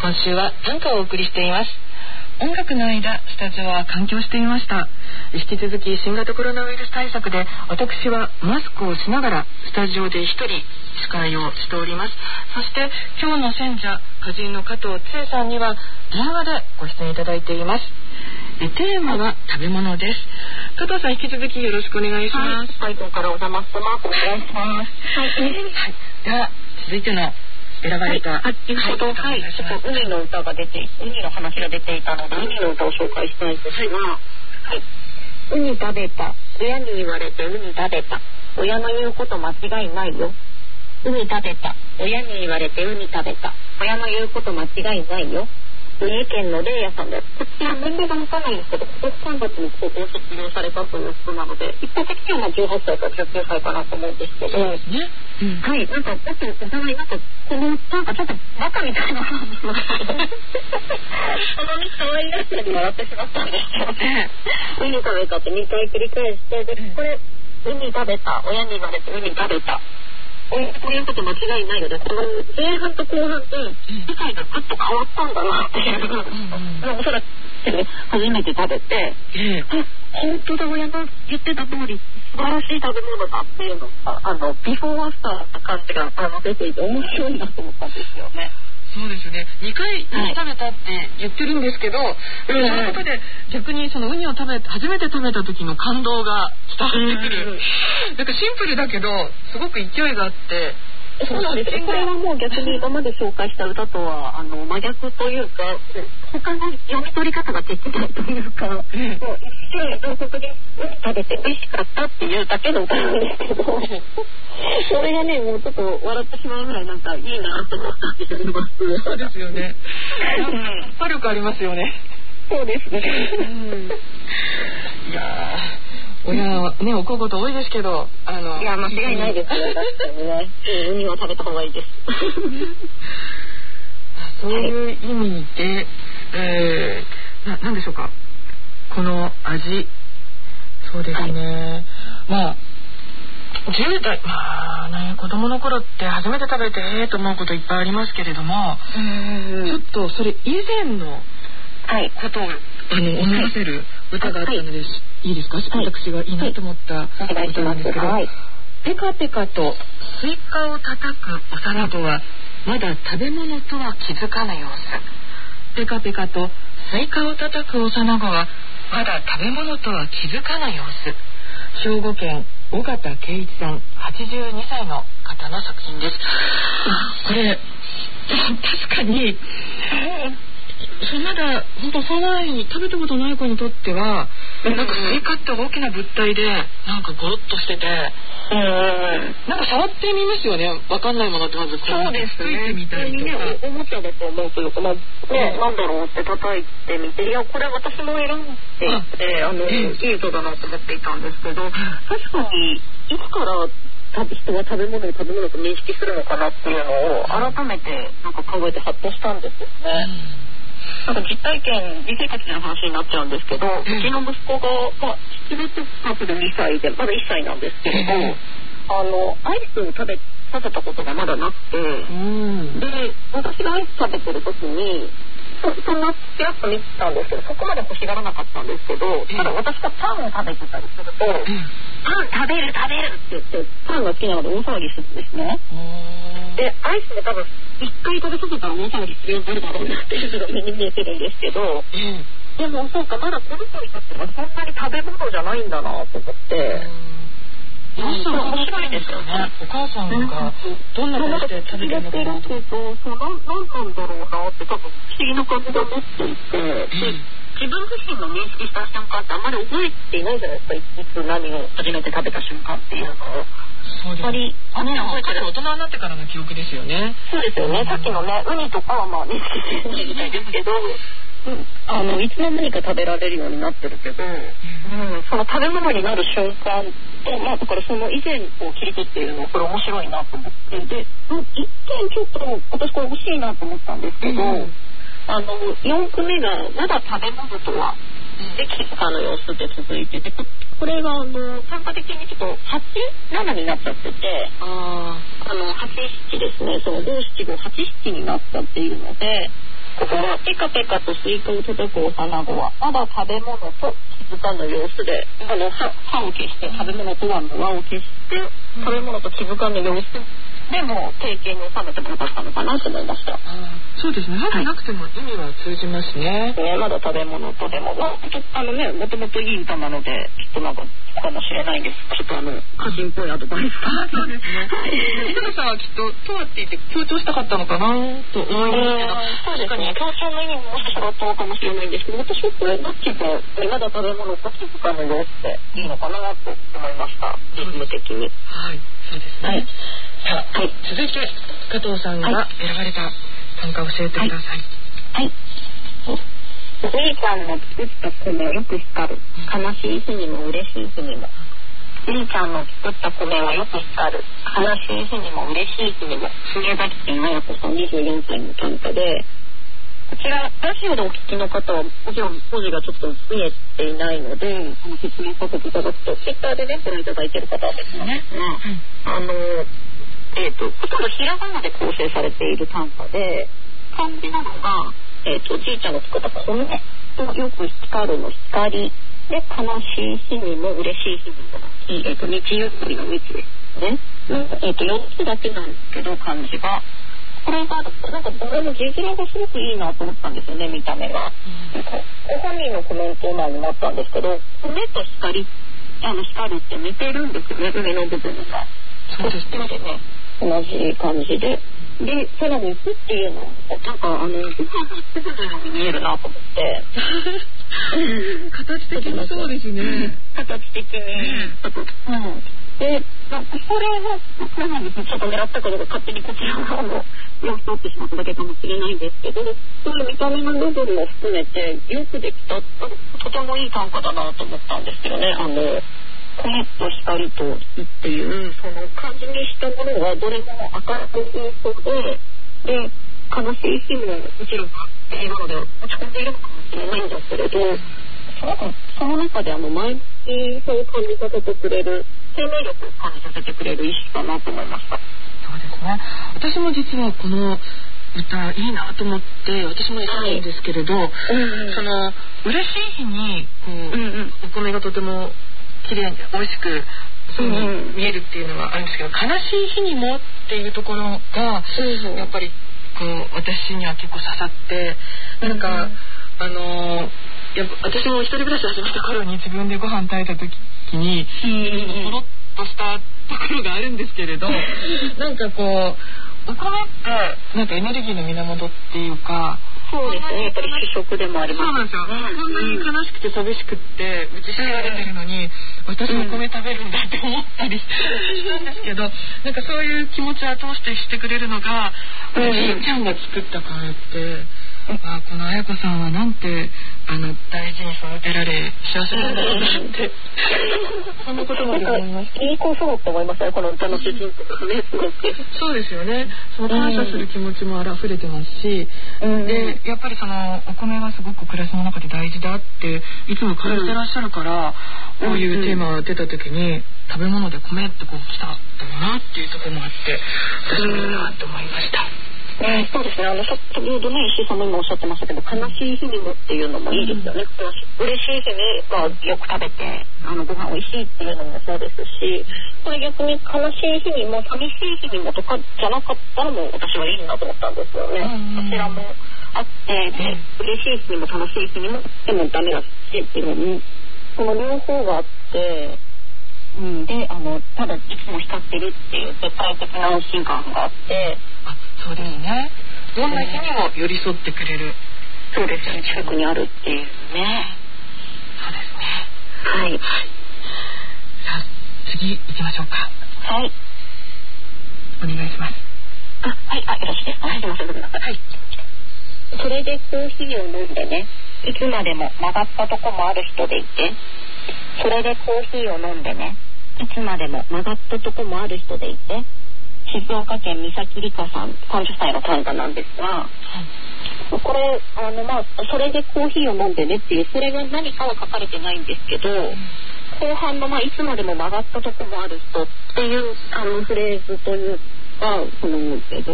B: 今週は短歌をお送りしています。音楽の間、スタジオは環境していました。引き続き新型コロナウイルス対策で、私はマスクをしながらスタジオで一人司会をしております。そして今日の選者、歌人の加藤千恵さんには電話でご出演いただいています。えテーマは食べ物です。加藤さん、引き続きよろしくお願いします。
C: はい、からお邪魔してます。お願いします。はい、はい、
B: では続いての選ばれた、
C: はい、先ほど、はい、ちょっと海の歌が出て、海の話が出ていたので、海の歌を紹介したいんですが、はい、ウニ食べた、親に言われてウニ食べた、親の言うこと間違いないよ。ウニ食べた、親に言われてウニ食べた、親の言うこと間違いないよ。三重県のレイヤさんです。こちら年齢がわからないんですけど、今年さんがつに高校卒業されたという人なので、一般的にはじゅうはっさいからじゅうきゅうさいかなと思うんですけど、そうですね、うん、はい、なんかだってお互いなんかこのなんかちょっとバカみたいな感じのそのに可愛らしさに笑ってしまったんですけどね。ウニ食べたってにかい繰り返して、でこれウニ食べた、親に言われてウニ食べた、こういうこと間違いないので、この前半と後半で世界がぐっと変わったんだなっていう、うんうん、おそらく初めて食べて、えー、本当だ、親の言ってた通り素晴らしい食べ物だっていうのが、あのビフォーアフターな感じがあの出ていて面白いなと思ったんですよね。
B: そうですね、にかいウニ食べたって言ってるんですけど、はい、そのことで逆にそのウニを食べ初めて食べた時の感動が伝わってくる、うんうん、なんかシンプルだけどすごく勢いがあって、
C: そうなんです。これはもう逆に今まで紹介した歌とはあの真逆というか、他の読み取り方ができないというか、うん、もう一瞬同国で食べて美味しかったっていうだけの歌なんですけど、それがね、もうちょっと笑ってしまうぐらいなんかいいなと思ったんですよ。
B: そうですよね。突破力ありますよね。
C: そうですね。
B: うん、いや親はね、お小言多いですけど、あの
C: いや間違いないですよ。だってね、ウニは食べた方がいいです。
B: そういう意味で、えー、な、なんでしょうか、この味、そうですね、はい、まあじゅう代、まあね、子供の頃って初めて食べてええと思うこといっぱいありますけれども、うんちょっとそれ以前のことを、はい、あの思わせる歌があったので、はい、いいですか、私がいいなと思った歌なんですけど、はい、ペカペカとスイカを叩く幼子はまだ食べ物とは気づかぬ様子。ペカペカとスイカを叩く幼子はまだ食べ物とは気づかぬ様子。兵庫県尾形圭一さん、はちじゅうにさいの方の作品です。これ確かにそれまだ本当幼い食べたことない子にとっては、なんかスイカって大きな物体でなんかゴロッとしてて、うん、なんか触ってみますよね。わかんないものってまずこう
C: そうですね、
B: ついてみたりとか、
C: ね、おもちゃだと思うというか、まあね、うん、なんだろうって叩いてみて、いやこれ私も選んでいて、ああの、うん、いい歌だなと思っていたんですけど、確かにいつから人は食べ物を食べ物と認識するのかなっていうのを改めてなんか考えてハッとしたんですよね。うん、なんか実体験、実生活の話になっちゃうんですけど、うちの息子が、まあ、しちがつ末でにさいで、まだいっさいなんですけれど、うん、あのアイスを食べさせたことがまだなくて、うん、で私がアイス食べてる時にそ, そんなちらっと見てたんですけど、そこまで欲しがらなかったんですけど、ただ私がパンを食べてたりすると、うん、パン食べる食べるって言ってパンが好きなので大騒ぎするんですね。でアイスも多分一回食べさせたら大騒ぎするようになるだろうなっていうのが目に見えてるんですけど、うん、でもそうか、まだこの子にとってはそんなに食べ物じゃないんだなと思って、
B: うん、面白いですよね。お母さんがどんな感じで食べてるのかなと思って、
C: そうなんなんだろうなって多分不思議な感じが持っていて、うん、自分自身の認識した瞬間ってあんまり覚えていないじゃないですか。いつ何を初めて食べた瞬間っていうのを。
B: そうですね。あね、覚えてる大人になってからの記憶ですよね。
C: そうですよね。さっきのね、ウニとかはまあ認識してないみたいですけど、うん、あのいつの間にか食べられるようになってるけど、うん、その食べ物になる瞬間と、まあだからその以前を切り取っているのこれ面白いなと思って、で、うん、一見ちょっと私これ欲しいなと思ったんですけど、うん、あのよんくめがまだ食べ物とはできたの様子で続いてて、これがあの単価的にちょっとはち、ななになっちゃってて、ああのはち、ななですね、そのご、なな、ご、はち、ななになっちゃっているので、 ここはペカペカとスイカを叩く幼子はまだ食べ物と気づかぬ様子で、あの 歯, 歯を消して食べ物とはの輪を消して食べ物と気づかぬ様子でも経験に収めてもよかったのかなと思いました。
B: そうですね。歯がなくても意味は通じますね。
C: ね、まだ食べ物とでも、まあ、あのね、もともといい歌なので、きっとなんかかもしれないです。ちょっとあの歌人っぽいアドバイスが。
B: そうですね。池野さんはきっととはって言って強調したかったのかなと思いますけど、
C: そうですね。強調の意味ももしかしたらあったのかもしれないんですけど、私はこれなっちゃうまだ食べ物と気づかぬ様子でいいのかなと思いました。リズム的に。
B: はい、そうですね。はい、さあ、はい、続いて加藤さんが選ばれた短歌を教えてください。
C: はい。はいおじいちゃんの作った米よく光る、悲しい日にも嬉しい日にも。おじいちゃんの作った米はよく光る、悲しい日にも嬉しい日にも。宮崎県綾子さんにじゅうよんさいの短歌で、こちらラジオでお聞きの方はもちろん文字がちょっと見えていないので、あの説明させていただくと、ツイッターでねご覧いただいている方はですね、うん、あのえっ、ー、とほとんどひらがなで構成されている短歌で、漢字なのがえー、とおじいちゃんの作った米とよく光るの光で、悲しい日にも嬉しい日にも、えー、と日ゆっくりの日ですね、えー、とよっつだけなんですけど漢字がこれがなんかどれも字面がすごくいいなと思ったんですよね、見た目が、うん、ご本人のコメント欄になったんですけど、米と光あの光って似てるんですよね、上の部分が。
B: そうですね、
C: 同じ感じで、で、さらに「ふ」っていうのなんかあのご飯がつぶるように見えるなと思って
B: 形的にそうですね、うん、
C: 形的に、うん、でなんかこれはこれなんですちょっと狙ったことが勝手にこちら側の様子を取ってしまっただけかもしれないんですけど、そういう見た目の部分も含めてよくできたとてもいい短歌だなと思ったんですよね。あの米と光と火っていうその漢字にしたものはどれも明るく言いそうで、で悲しい日ももちろん映画で落ち込んでいるのかもしれないんですけれど、そのその中であの前向きさを感じさせてくれる、生命力を感じさせてくれる意識かなと思いました。
B: そうですね。私も実はこの歌いいなと思って私もやったんですけれど、はいうんうん、その嬉しい日にこう、うんうん、お米がとても綺麗に美味しくそうに見えるっていうのはあるんですけど、悲しい日にもっていうところが、うん、やっぱりこう私には結構刺さって、なんか、うん、あのやっぱ私も一人暮らし始めた頃に自分でご飯炊いた時にポロッとしたところがあるんですけれどなんかこうお米ってなんかエネルギーの源っていうか、
C: そうですね、やっぱり主食でもあります。
B: そうなんですよ、うん、こんなに悲しくて寂しくって打ちひしがれてるのに、うん、私も米食べるんだって思ったりしたんですけど、なんかそういう気持ちを後押ししてくれるのが、おじいちゃんが作った米って、あこの綾子さんはなんてあの大事に育てられ幸せなんだろうなってそんなことまで思いました。
C: いい子そうと思いましたね、この歌の主人公がね、すごく。
B: そうですよね。その感謝する気持ちもあふれてますし、うん、でやっぱりそのお米はすごく暮らしの中で大事だっていつも感じてらっしゃるから、うん、こういうテーマが出た時に食べ物で米ってこう来たんだろうなっていうところもあって私もいいなと思いました。
C: ね、そうですね、あの先ほどね石井さんも今おっしゃってましたけど、悲しい日にもっていうのもいいですよね、うん、嬉しい日にはよく食べてあのご飯おいしいっていうのもそうですし、これ逆に悲しい日にも寂しい日にもとかじゃなかったのも私はいいなと思ったんですよね、うん、こちらもあってで、嬉しい日にも楽しい日にもでもダメだしっていうのにこの両方があって、うん、であのただいつも光ってるっていう絶対的な安心感があって、
B: あそうですね、どんな日にも寄り添ってくれる、
C: そうですね、近くにあるっていうね。
B: そうですね、
C: はい、はい、
B: さあ次行きましょうか。
C: はい、
B: お願いします。
C: あはいあよろしいですか。はい、すいません、はい、それでコーヒーを飲んでね、いつまでも曲がったとこもある人でいて、それでコーヒーを飲んでね、いつまでも曲がったとこもある人でいて、静岡県三崎理香さんさんじゅっさいの短歌なんですが、うん、これあの、まあ、それでコーヒーを飲んでねっていう、それが何かは書かれてないんですけど、うん、後半の、まあ、いつまでも曲がったとこもある人っていうあのフレーズというか、その、えっと、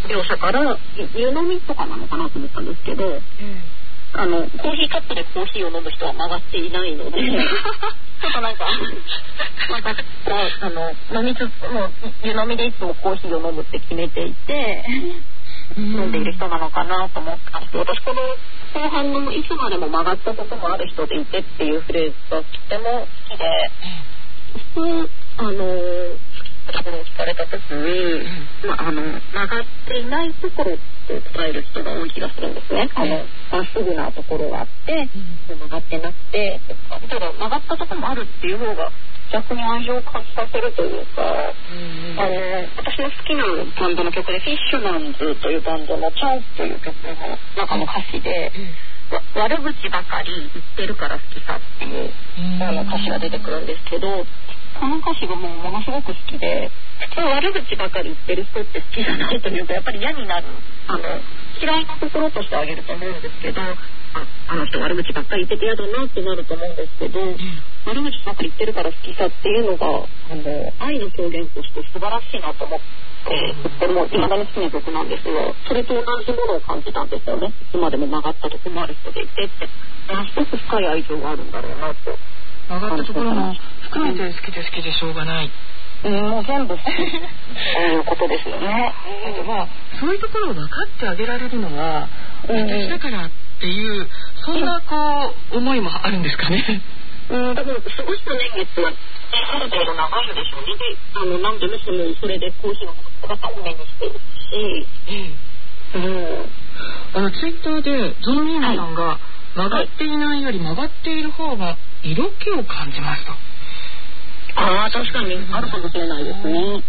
C: 業者から湯飲みとかなのかなと思ったんですけど、うん、あのコーヒーカップでコーヒーを飲む人は曲がっていないのでちょっとなんかまたこうあの飲みつつも湯飲みでいつもコーヒーを飲むって決めていて飲んでいる人なのかなと思ったんですけど、私この後半のいつまでも曲がったこともある人でいてっていうフレーズがとても好きで、普通あのところを聞かれた時に、まあ、あの曲がっていないところって伝える人が多い気がするんですね。あのまっすぐなところがあって、うん、曲がってなくてただ曲がったところもあるっていう方が逆に愛情を感じさせるというか、うん、あの私の好きなバンドの曲でフィッシュマンズというバンドのチャンスという曲の中の歌詞で、うん、悪口ばかり言ってるから好きさっていう、うん、あの歌詞が出てくるんですけど、この歌詞がもうものすごく好きで、普通悪口ばかり言ってる人って好きじゃないというかやっぱり嫌になるあの嫌いなところとしてあげると思うんですけど、あ, あの人悪口ばっかり言ってて嫌だなってなると思うんですけど、うん、悪口ばっかり言ってるから好きさっていうのがあの愛の表現として素晴らしいなと思ってとっても未だに好きな曲なんですが、それと同じものを感じたんですよね。いつまでも曲がったところもある人でいてってすごく深い愛情があるんだろうなと。
B: 曲がったところも含めて好きで好きでしょうがない、
C: うん、もう全部好きということですよね。
B: うん、まあそういうところを分かってあげられるのは、うん、私だからっていうそんなこう、うん、思いもあるんですかね。
C: うん、多分過ごした年月はある程度長いでしょうね。で、あの何でもそのそれでコーヒーの姿を目にしているし、うんうん、
B: あのツイッターでゾノミーナさんが、はい、曲がっていないより曲がっている方が色気を感じますと。
C: ああ、確かにあるかもしれないですね。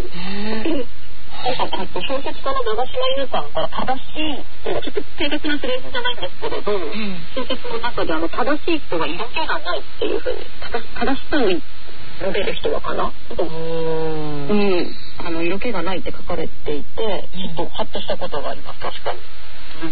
C: 小説家の長島優さんから正しい、ちょっと正確なフレーズじゃないんですけれど、うん、小説の中であの正しい人は色気がないっていうふうに正しさに述べる人はかな、うん、あの色気がないって書かれていて、ちょっとハッとしたことがあります。確かに。
B: うん、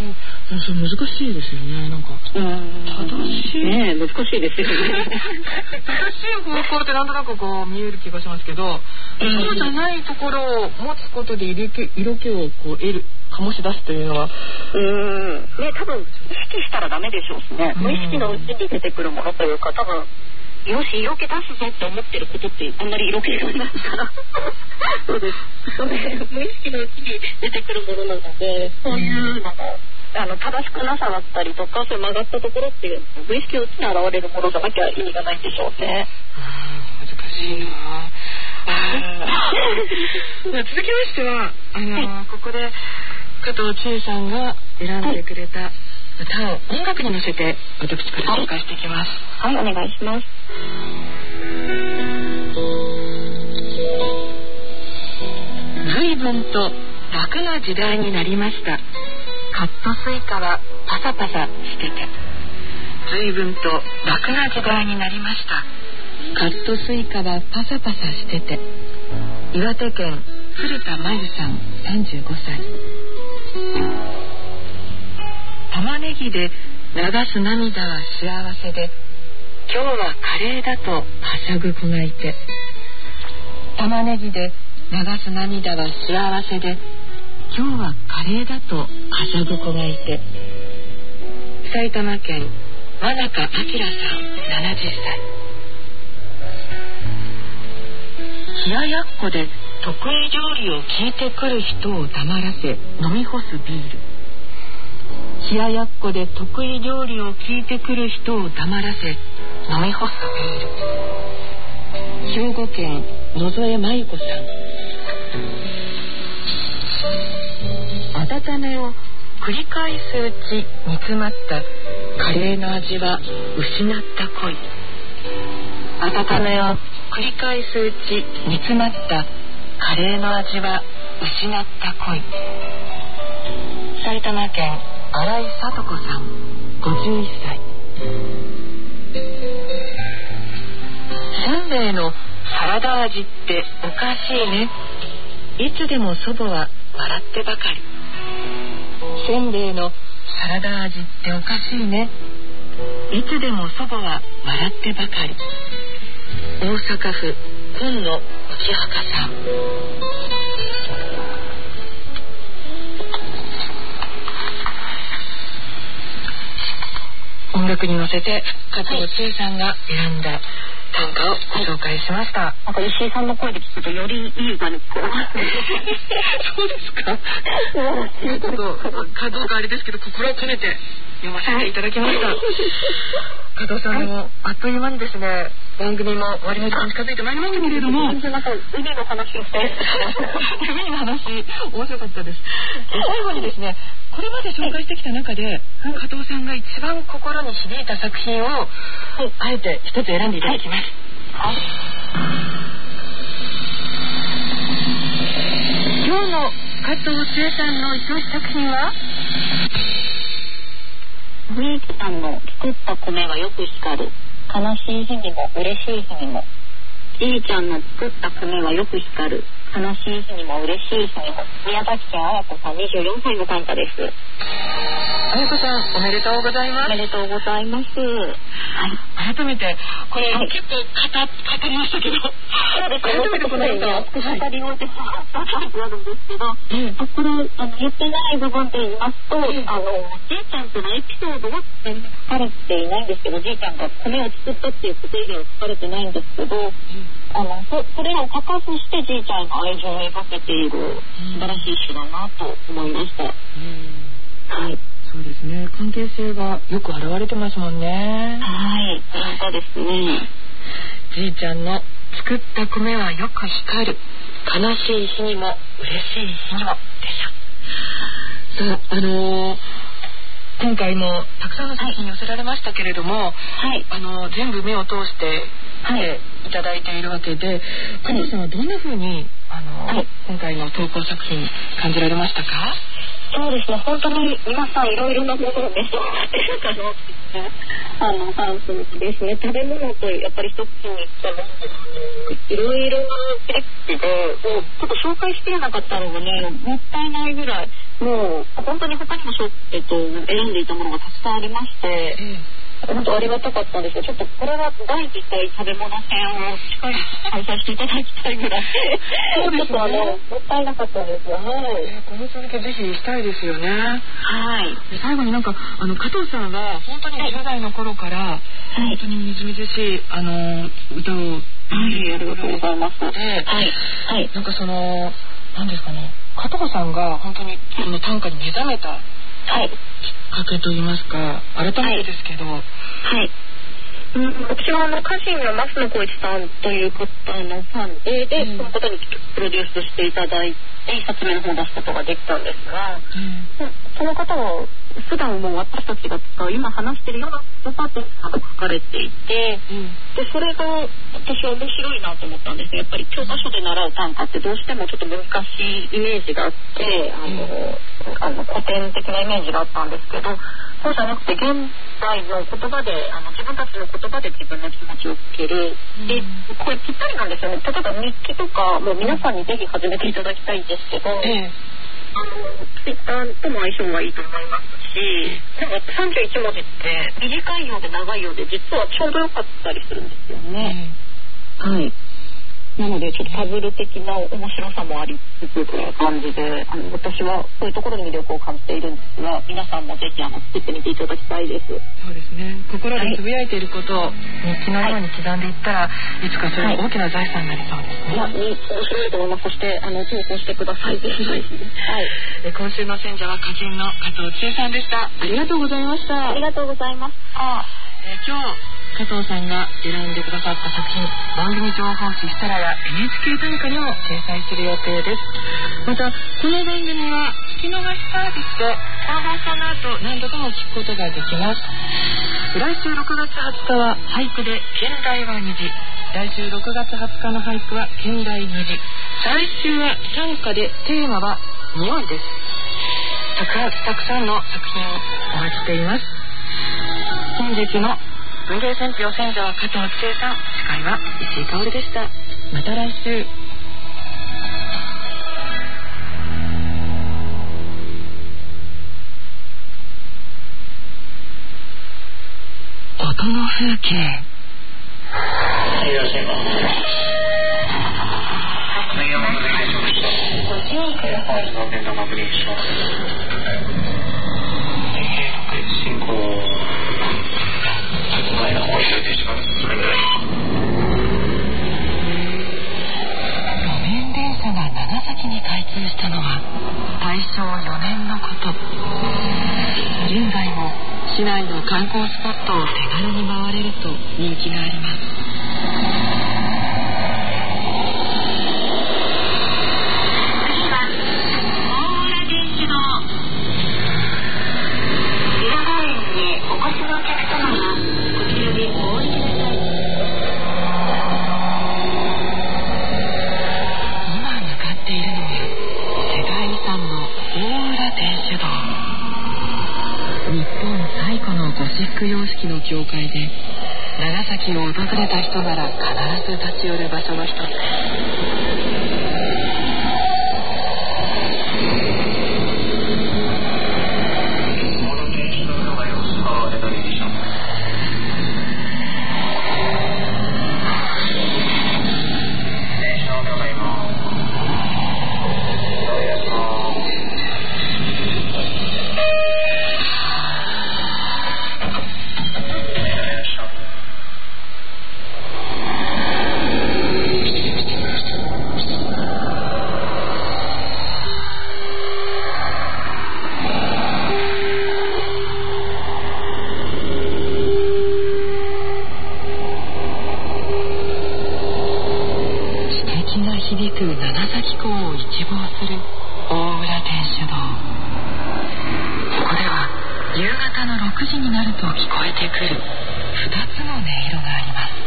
B: それ難しいですよね。なんか正しい
C: ね、難しいですよね。
B: 正しい方向ってなんとなくこう見える気がしますけど、そうじゃないところを持つことで色気、色気をこう得る醸し出すというのは、
C: うーん、ね、多分意識したらダメでしょうしね。無意識のうちに出てくるものというか、多分よし色気出すぞって思ってることってあんまり色気がないからそうです。それ無意識のうちに出てくるものなので、そういうのもあの正しくなさだったりとか、そういう曲がったところっていう無意識のうちに現れるものじゃなきゃ意味がないでしょうね。
B: あ難しいな。続きましてはあの、はい、ここで加藤千恵さんが選んでくれた、はい、歌を音楽に乗せて私から紹介していきます。
C: はい、はい、お願いします。
B: 随分と楽な時代になりました。カットスイカはパサパサしてて。随分と楽な時代になりました。カットスイカはパサパサしてて。岩手県古田真由さんさんじゅうごさい。玉ねぎで流す涙は幸せで、今日はカレーだとはしゃぐ子がいて。玉ねぎで流す涙は幸せで、今日はカレーだとはしゃぐ子がいて。埼玉県真中明さんななじゅっさい。冷ややっこで得意料理を聞いてくる人を黙らせ飲み干すビール。冷ややっこで得意料理を聞いてくる人を黙らせ飲み干すビール。兵庫県野添真由子さん。温めを繰り返すうち煮詰まったカレーの味は失った恋。温めを繰り返すうち煮詰まったカレーの味は失った恋。埼玉県新井聡子さんごじゅういっさい。せんべいのサラダ味っておかしいね。いつでも祖母は笑ってばかり。せんべいのサラダ味っておかしいね。いつでも祖母は笑ってばかり。大阪府今野内墓さん。 音楽に乗せて加藤千恵さんが選んだ短歌をご紹介しました。
C: なんか石井さんの声で聞くとよりいい歌に聞こえますね。
B: そうですか。ちょっとかどうかあれですけど心を込めて読ませていただきました。加藤さんもあっという間にですね、番組も終わりの時間近づいてまいりましたけれども、
C: なんか海の話をして
B: 海の話面白かったです。最後にですね、これまで紹介してきた中で、加藤さんが一番心に響いた作品を、はい、あえて一つ選んでいただきます。はい、今日の加藤千恵さんの一押し作品は、
C: みーきさんの作った米はよく光る、悲しい日にも嬉しい日にも。じいちゃんの作った米はよく光る、悲しい日にも嬉しい日にも。宮崎県あやこさん、にじゅうよんさいの短歌です。
B: あやこさん、おめでとうございます。
C: おめでとうございます。
B: はい、改めてこれ、はい、結構語語りましたけど、
C: そうですね、
B: 改めてこの歌を
C: 語り終えてさってなるんですけど、うん、これあの言ってない部分で言いますと、うん、あのじいちゃんとのエピソードは書かれていないんですけど、じいちゃんが米を作ったっていうこと以外は書かれてないんですけど、うん、あの そ, それらを書かずしてじいちゃんが愛情を描けている素晴らしい詩だなと思いました。うん、はい、
B: そうですね、関係性がよく表れてますもんね。
C: はい、本当ですね。
B: じいちゃんの作った米はよく光る、悲しい日にも嬉しい日にもでした。さあ、あのー、今回もたくさんの作品寄せられましたけれども、はい、あのー、全部目を通して見ていただいているわけで、加藤さんはどんな風に、あのーはい、今回の投稿作品感じられましたか？
C: そうですね、本当に皆さんいろいろなものを召し上がっているかなってあの感想ですね。食べ物とやっぱり一口に言ってもいろいろなテキストでもうちょっと紹介しきれなかったのがね、もったいないぐらい、もう本当に他にもしょ、えっと、選んでいたものがたくさんありまして、うん本当ありがたかったんですけど、ちょっとこれは第一回食べ物編をしっかり開催していただきたいぐらいそうですね、ちょっとあのもったいなかったんですよ。はい、
B: えー、この続けぜひしたいですよね。
C: はい。
B: 最後になんかあの加藤さんは本当にじゅう代の頃から、はい、本当にみずみずしいあの歌を、
C: はい、ありがとうございます。
B: で、
C: はいはい、
B: なんかそのなんですかね、加藤さんが本当にこの短歌に目覚めたはい、きっかけと言いますか、改めてですけど、はい、
C: はいうん、私はあの歌人の増野浩一さんという方のファンで、で、うん、その方にプロデュースしていただいて一冊目の本を出すことができたんですが、うん、その方は普段もう私たちが使う今話しているような言葉とかが書かれていて、うん、でそれが私は面白いなと思ったんですね。やっぱり教科書で習う短歌ってどうしてもちょっと難しいイメージがあってあの、うん、あの古典的なイメージがあったんですけど、そうじゃなくて現代の言葉であの自分たちの言葉で自分の気持ちを聞ける、うん、でこれぴったりなんですよね。例えば日記とかもう皆さんにぜひ始めていただきたいんですけど、ええ、あのツイッターとも相性がいいと思いますし、なんかさんじゅういちもじって短いようで長いようで実はちょうどよかったりするんですよね。うん、はい。なのでちょっとパズル的な面白さもありつつという感じで、あの私はそういうところに魅力を感じているんですが、皆さんもぜひあの作ってみていただきたいです。
B: そうですね、心でつぶやいていることを日記のように刻んでいったら、はい、いつかそれは大きな財産になりそうですね。
C: はい、いや面白いと思います。そしてあの投稿してください。ぜひぜひ。
B: はい、え今週の選者は歌人の加藤千恵さんでした。ありがとうございました。
C: ありがとうございます。あ
B: え今日加藤さんが選んでくださった作品、番組情報誌ステラや エヌエイチケー 短歌にも掲載する予定です。またこの番組は聞き逃しサービスで本放送の後何度でも聞くことができます。来週ろくがつはつかは俳句で兼題は虹、来週ろくがつはつかの俳句は兼題虹、来週は短歌でテーマは匂いです。たくたくさんの作品をお待ちしています。本日の文芸選評選者は加藤千恵さん、司会は石井香織でした。また来週。音の風景。
D: いらっしゃいます。メイヤーマグリーションでした。本日の伝統マグリーション。進行。
B: 市内の観光スポットを手軽に回れると人気があります。
C: 次は大浦電子堂。浦和園へお越しのお客様はこちらでお降りください。
B: 今向かっているのは世界遺産の大浦天主堂。日本最古のゴシック様式の教会で、長崎を訪れた人なら必ず立ち寄る場所の一つです。響く長崎港を一望する大浦天主堂。そこでは夕方のろくじになると聞こえてくるふたつの音色があります。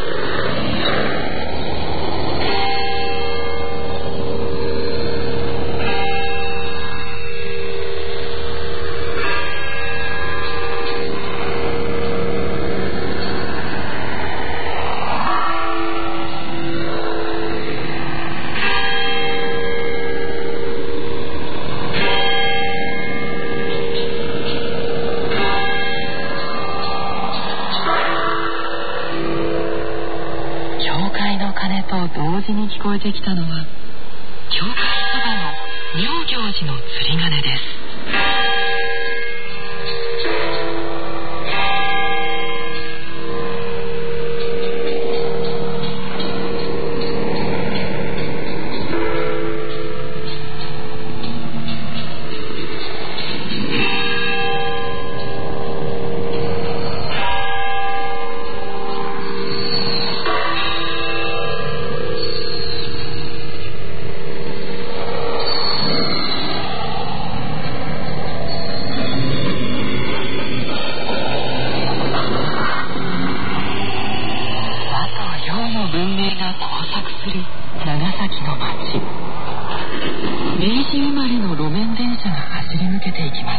B: 同時に聞こえてきたのは教会そばの妙行寺の釣り鐘です。長崎の町、明治生まれの路面電車が走り抜けていきます。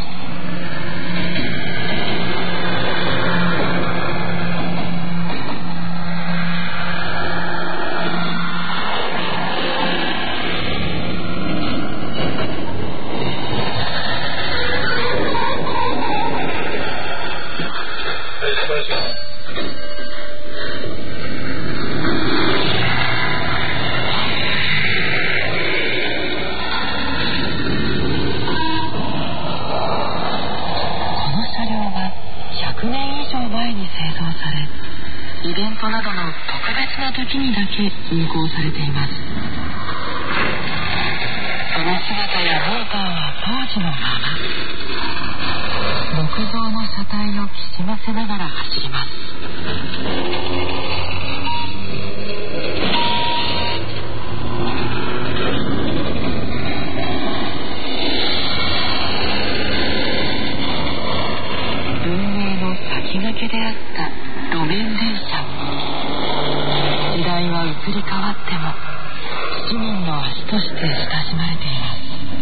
B: イベントなどの特別な時にだけ運行されています。その姿やモーターは当時のまま、木造の車体をきしませながら走ります。文明の先駆けであった路面電車。時代は移り変わっても市民の足として親しまれています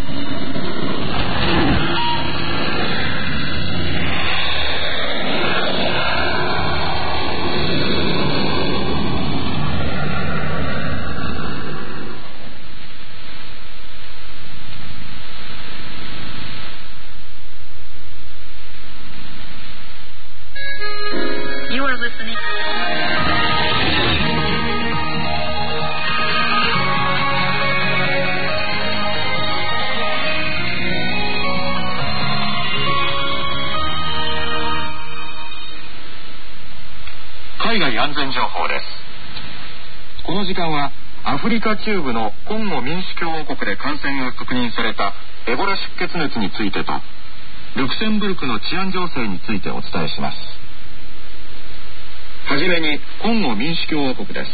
B: 。You are listening.
A: 海外安全情報です。この時間はアフリカ中部のコンゴ民主共和国で感染が確認されたエボラ出血熱についてと、 ルクセンブルクの治安情勢についてお伝えします。はじめにコンゴ民主共和国です。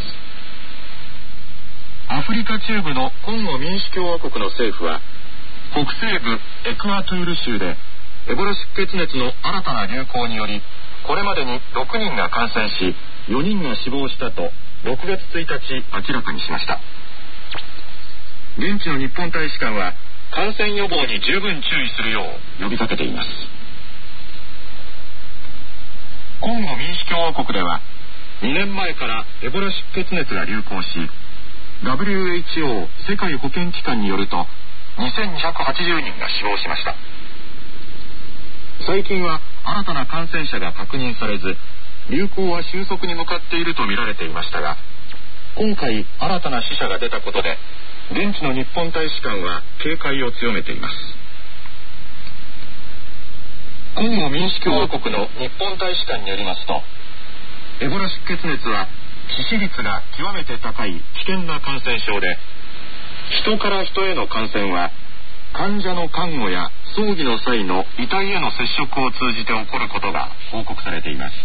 A: アフリカ中部のコンゴ民主共和国の政府は、北西部エクアトゥール州でエボラ出血熱の新たな流行により、これまでにろくにんが感染し、よにんが死亡したとろくがつついたち明らかにしました。現地の日本大使館は感染予防に十分注意するよう呼びかけています。コンゴ民主共和国ではにねんまえからエボラ出血熱が流行し、 ダブリューエイチオー 世界保健機関によるとにせんにひゃくはちじゅうにんが死亡しました。最近は新たな感染者が確認されず、流行は収束に向かっていると見られていましたが、今回新たな死者が出たことで現地の日本大使館は警戒を強めています。コンゴ民主共和国の日本大使館によりますと、エボラ出血熱は致死率が極めて高い危険な感染症で、人から人への感染は患者の看護や葬儀の際の遺体への接触を通じて起こることが報告されています。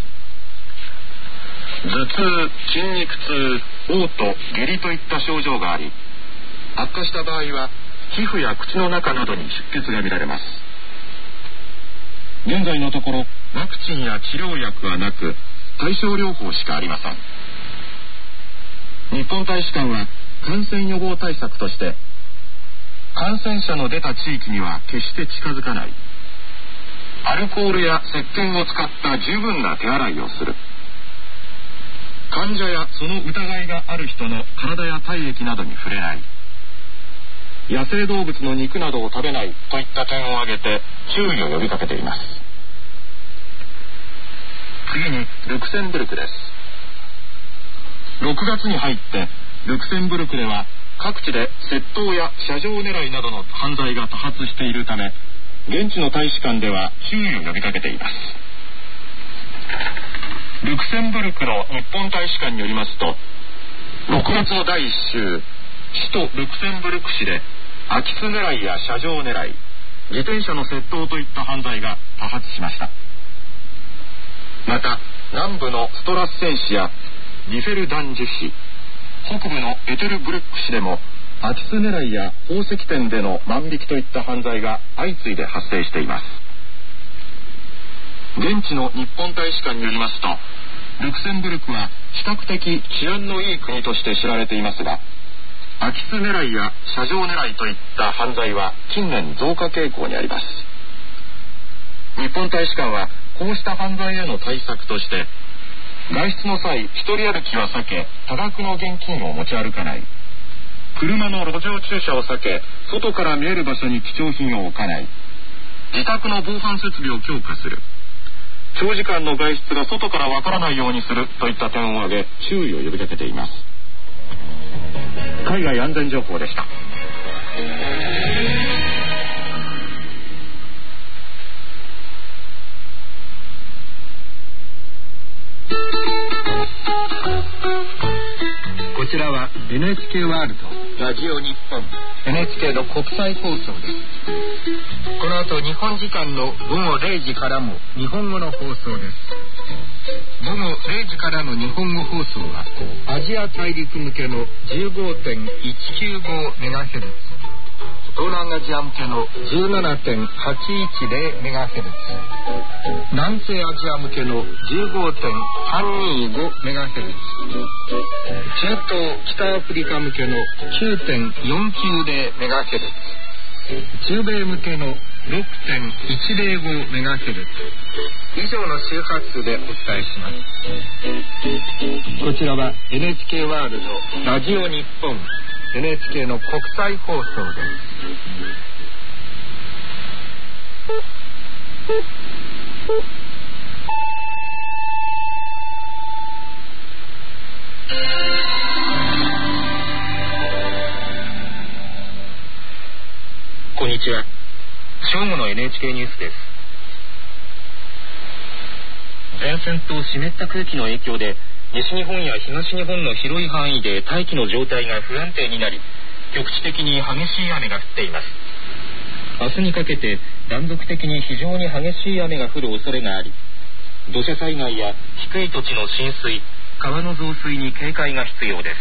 A: 頭痛、筋肉痛、嘔吐、下痢といった症状があり、悪化した場合は皮膚や口の中などに出血が見られます。現在のところワクチンや治療薬はなく、対症療法しかありません。日本大使館は感染予防対策として、感染者の出た地域には決して近づかない、アルコールや石鹸を使った十分な手洗いをする、患者やその疑いがある人の体や体液などに触れない、野生動物の肉などを食べないといった点を挙げて注意を呼びかけています。次にルクセンブルクです。ろくがつに入ってルクセンブルクでは各地で窃盗や車上狙いなどの犯罪が多発しているため、現地の大使館では注意を呼びかけています。ルクセンブルクの日本大使館によりますと、ろくがつのだいいっ週、首都ルクセンブルク市で空き巣狙いや車上狙い、自転車の窃盗といった犯罪が多発しました。また南部のストラッセン市やリフェルダンジュ市、北部のエテルブルック市でも空き巣狙いや宝石店での万引きといった犯罪が相次いで発生しています。現地の日本大使館によりますと、ルクセンブルクは比較的治安のいい国として知られていますが、空き巣狙いや車上狙いといった犯罪は近年増加傾向にあります。日本大使館はこうした犯罪への対策として、外出の際一人歩きは避け、多額の現金を持ち歩かない、車の路上駐車を避け、外から見える場所に貴重品を置かない、自宅の防犯設備を強化する、長時間の外出が外からわからないようにするといった点を挙げ注意を呼びかけています。海外安全情報でした。こちらは エヌエイチケー ワールド、ラジオ日本、エヌエイチケー の国際放送です。この後日本時間のごごれいじからも日本語の放送です。ごごれいじからの日本語放送はアジア大陸向けの じゅうごてんいちきゅうごメガヘルツ、東南アジア向けの じゅうななてんはちいちゼロメガヘルツ、南西アジア向けの じゅうごてんさんにごメガヘルツ、中東北アフリカ向けの きゅうてんよんきゅうゼロメガヘルツ、中米向けの ろくてんいちゼロごメガヘルツ、以上の周波数でお伝えします。こちらは エヌエイチケー ワールド、ラジオ日本、エヌエイチケー の国際放送です。こんにちは。正午の エヌエイチケー ニュースです。前線と湿った空気の影響で西日本や東日本の広い範囲で大気の状態が不安定になり、局地的に激しい雨が降っています。明日にかけて
E: 断続的に非常に激しい雨が降る恐れがあり、土砂災害や低い土地の浸水、川の増水に警戒が必要です。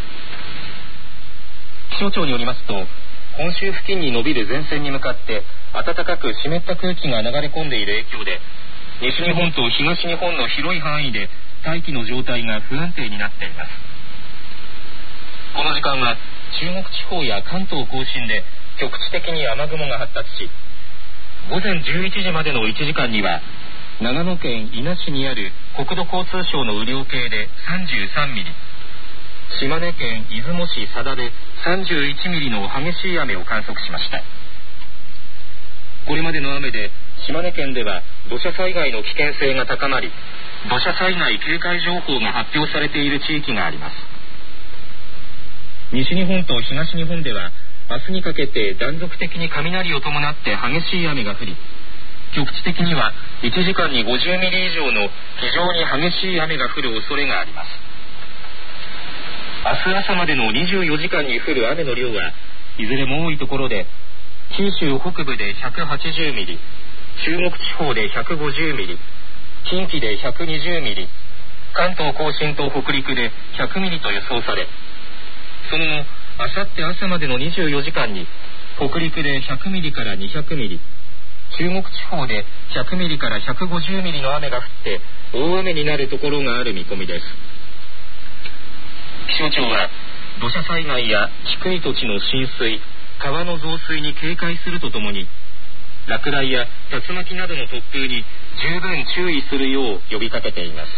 E: 気象庁によりますと、本州付近に伸びる前線に向かって暖かく湿った空気が流れ込んでいる影響で、西日本と東日本の広い範囲で大気の状態が不安定になっています。この時間は中国地方や関東甲信で局地的に雨雲が発達し、午前じゅういちじまでのいちじかんには長野県伊那市にある国土交通省の雨量計でさんじゅうさんミリ、島根県出雲市佐田でさんじゅういちミリの激しい雨を観測しました。これまでの雨で島根県では土砂災害の危険性が高まり、土砂災害警戒情報が発表されている地域があります。西日本と東日本では明日にかけて断続的に雷を伴って激しい雨が降り、局地的にはいちじかんにごじゅうミリ以上の非常に激しい雨が降る恐れがあります。明日朝までのにじゅうよじかんに降る雨の量はいずれも多いところで、九州北部でひゃくはちじゅうミリ、中国地方でひゃくごじゅうミリ、近畿でひゃくにじゅうミリ、関東甲信と北陸でひゃくミリと予想され、その後あさって朝までのにじゅうよじかんに北陸でひゃくミリからにひゃくミリ、中国地方でひゃくミリからひゃくごじゅうミリの雨が降って大雨になるところがある見込みです。気象庁は土砂災害や低い土地の浸水、川の増水に警戒するとともに、落雷や竜巻などの突風に十分注意するよう呼びかけています。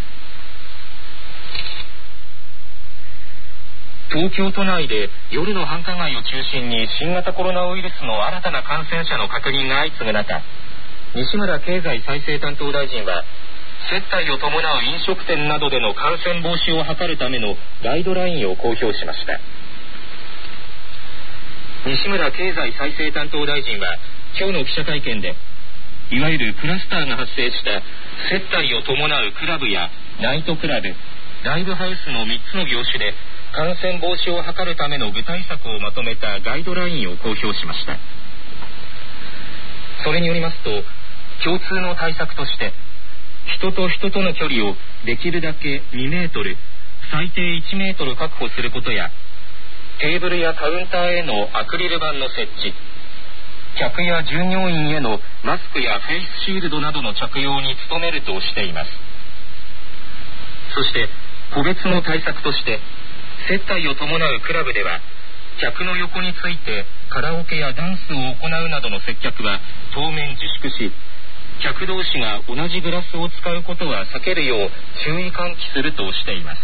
E: 東京都内で夜の繁華街を中心に新型コロナウイルスの新たな感染者の確認が相次ぐ中、西村経済再生担当大臣は接待を伴う飲食店などでの感染防止を図るためのガイドラインを公表しました。西村経済再生担当大臣は今日の記者会見で、いわゆるクラスターが発生した接待を伴うクラブやナイトクラブ、ライブハウスのみっつの業種で感染防止を図るための具体策をまとめたガイドラインを公表しました。それによりますと、共通の対策として人と人との距離をできるだけにメートル、最低いちメートル確保することや、テーブルやカウンターへのアクリル板の設置、客や従業員へのマスクやフェイスシールドなどの着用に努めるとしています。そして個別の対策として、接待を伴うクラブでは客の横についてカラオケやダンスを行うなどの接客は当面自粛し、客同士が同じグラスを使うことは避けるよう注意喚起するとしています。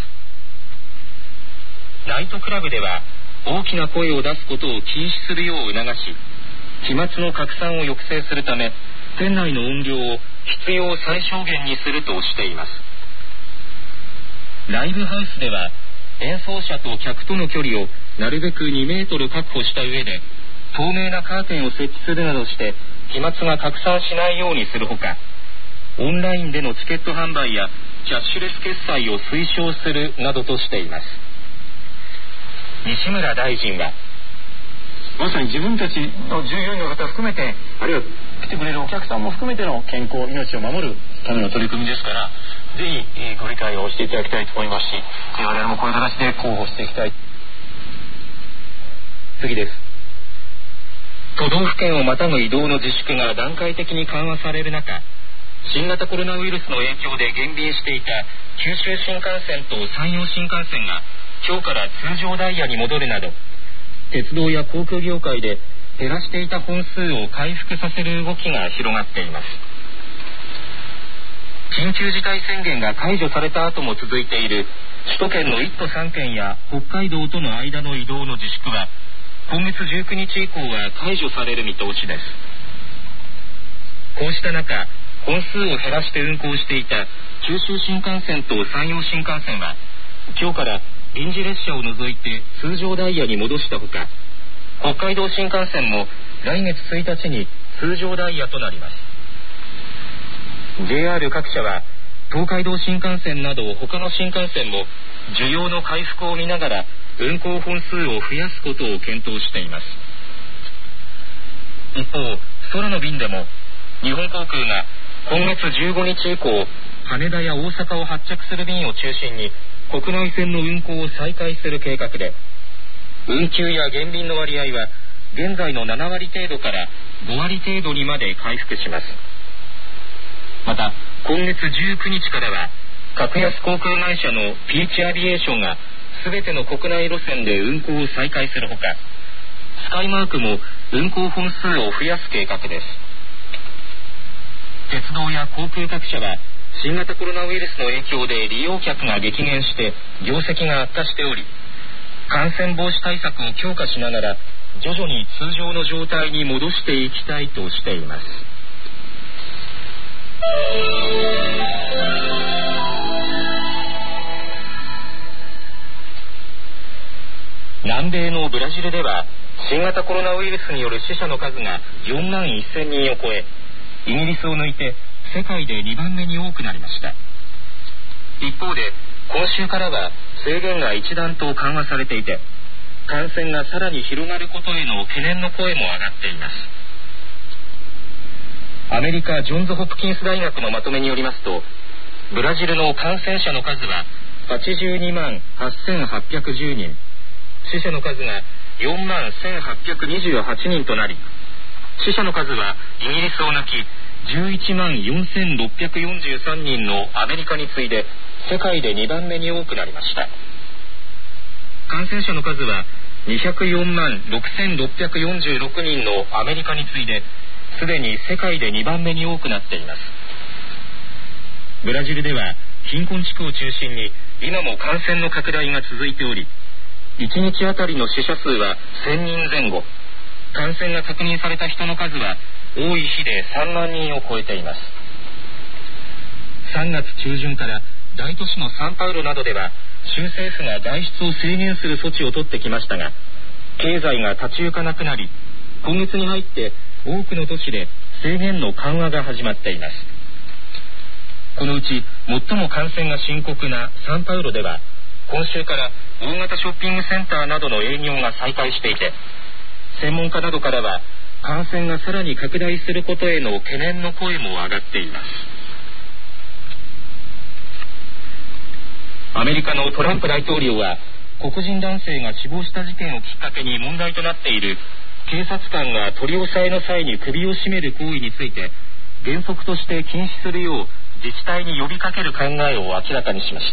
E: ナイトクラブでは大きな声を出すことを禁止するよう促し、飛沫の拡散を抑制するため店内の音量を必要最小限にするとしています。ライブハウスでは演奏者と客との距離をなるべくにメートル確保した上で、透明なカーテンを設置するなどして飛沫が拡散しないようにするほか、オンラインでのチケット販売やキャッシュレス決済を推奨するなどとしています。西村大臣は、
A: まさに自分たちの従業員の方含めて、あるいは来てくれるお客さんも含めての健康、命を守るための取り組みですから、ぜひ、えー、ご理解をしていただきたいと思いますし、我々もこういう形で広報していきたい。
E: 次です。都道府県をまたぐ移動の自粛が段階的に緩和される中、新型コロナウイルスの影響で減便していた九州新幹線と山陽新幹線が今日から通常ダイヤに戻るなど、鉄道や航空業界で減らしていた本数を回復させる動きが広がっています。緊急事態宣言が解除された後も続いている首都圏のいっ都さん県や北海道との間の移動の自粛は今月じゅうくにち以降は解除される見通しです。こうした中、本数を減らして運行していた九州新幹線と山陽新幹線は今日から臨時列車を除いて通常ダイヤに戻したほか、北海道新幹線も来月ついたちに通常ダイヤとなります。 ジェイアール 各社は東海道新幹線など他の新幹線も需要の回復を見ながら運行本数を増やすことを検討しています。一方、 空の便でも日本航空が今月じゅうごにち以降、羽田や大阪を発着する便を中心に国内線の運航を再開する計画で、運休や減便の割合は現在のななわり程度からごわり程度にまで回復します。また今月じゅうくにちからは格安航空会社のピーチアビエーションが全ての国内路線で運航を再開するほか、スカイマークも運航本数を増やす計画です。鉄道や航空各社は新型コロナウイルスの影響で利用客が激減して業績が悪化しており、感染防止対策を強化しながら徐々に通常の状態に戻していきたいとしています。南米のブラジルでは新型コロナウイルスによる死者の数がよんまんせんにんを超え、イギリスを抜いて世界でにばんめに多くなりました。一方で今週からは制限が一段と緩和されていて、感染がさらに広がることへの懸念の声も上がっています。アメリカジョンズ・ホプキンス大学のまとめによりますと、ブラジルの感染者の数ははちじゅうにまんはっせんはっぴゃくじゅうにん、死者の数がよんまんせんはっぴゃくにじゅうはちにんとなり、死者の数はイギリスを抜きじゅういちまんよんせんろっぴゃくよんじゅうさんにんのアメリカに次いで世界でにばんめに多くなりました。感染者の数はにひゃくよんまんろくせんろっぴゃくよんじゅうろくにんのアメリカに次いですでに世界でにばんめに多くなっています。ブラジルでは貧困地区を中心に今も感染の拡大が続いており、いちにちあたりの死者数はせんにんぜん後、感染が確認された人の数は多い日でさんまんにんを超えています。さんがつ中旬から大都市のサンパウロなどでは州政府が外出を制限する措置を取ってきましたが、経済が立ち行かなくなり、今月に入って多くの都市で制限の緩和が始まっています。このうち最も感染が深刻なサンパウロでは今週から大型ショッピングセンターなどの営業が再開していて、専門家などからは感染がさらに拡大することへの懸念の声も上がっています。アメリカのトランプ大統領は黒人男性が死亡した事件をきっかけに問題となっている警察官が取り押さえの際に首を絞める行為について原則として禁止するよう自治体に呼びかける考えを明らかにしました。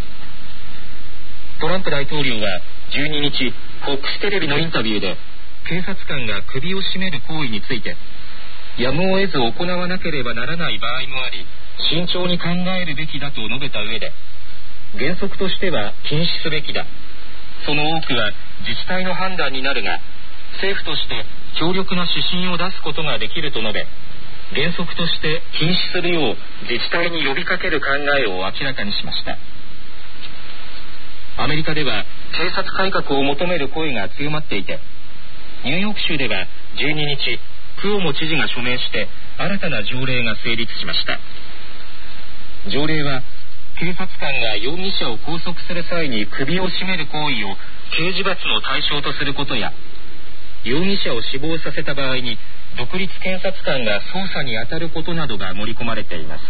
E: トランプ大統領はじゅうににち フォックス テレビのインタビューで、警察官が首を絞める行為についてやむを得ず行わなければならない場合もあり慎重に考えるべきだと述べた上で、原則としては禁止すべきだ、その多くは自治体の判断になるが政府として強力な指針を出すことができると述べ、原則として禁止するよう自治体に呼びかける考えを明らかにしました。アメリカでは警察改革を求める声が強まっていて、ニューヨーク州ではじゅうににちクオモ知事が署名して新たな条例が成立しました。条例は警察官が容疑者を拘束する際に首を絞める行為を刑事罰の対象とすることや、容疑者を死亡させた場合に独立検察官が捜査に当たることなどが盛り込まれています。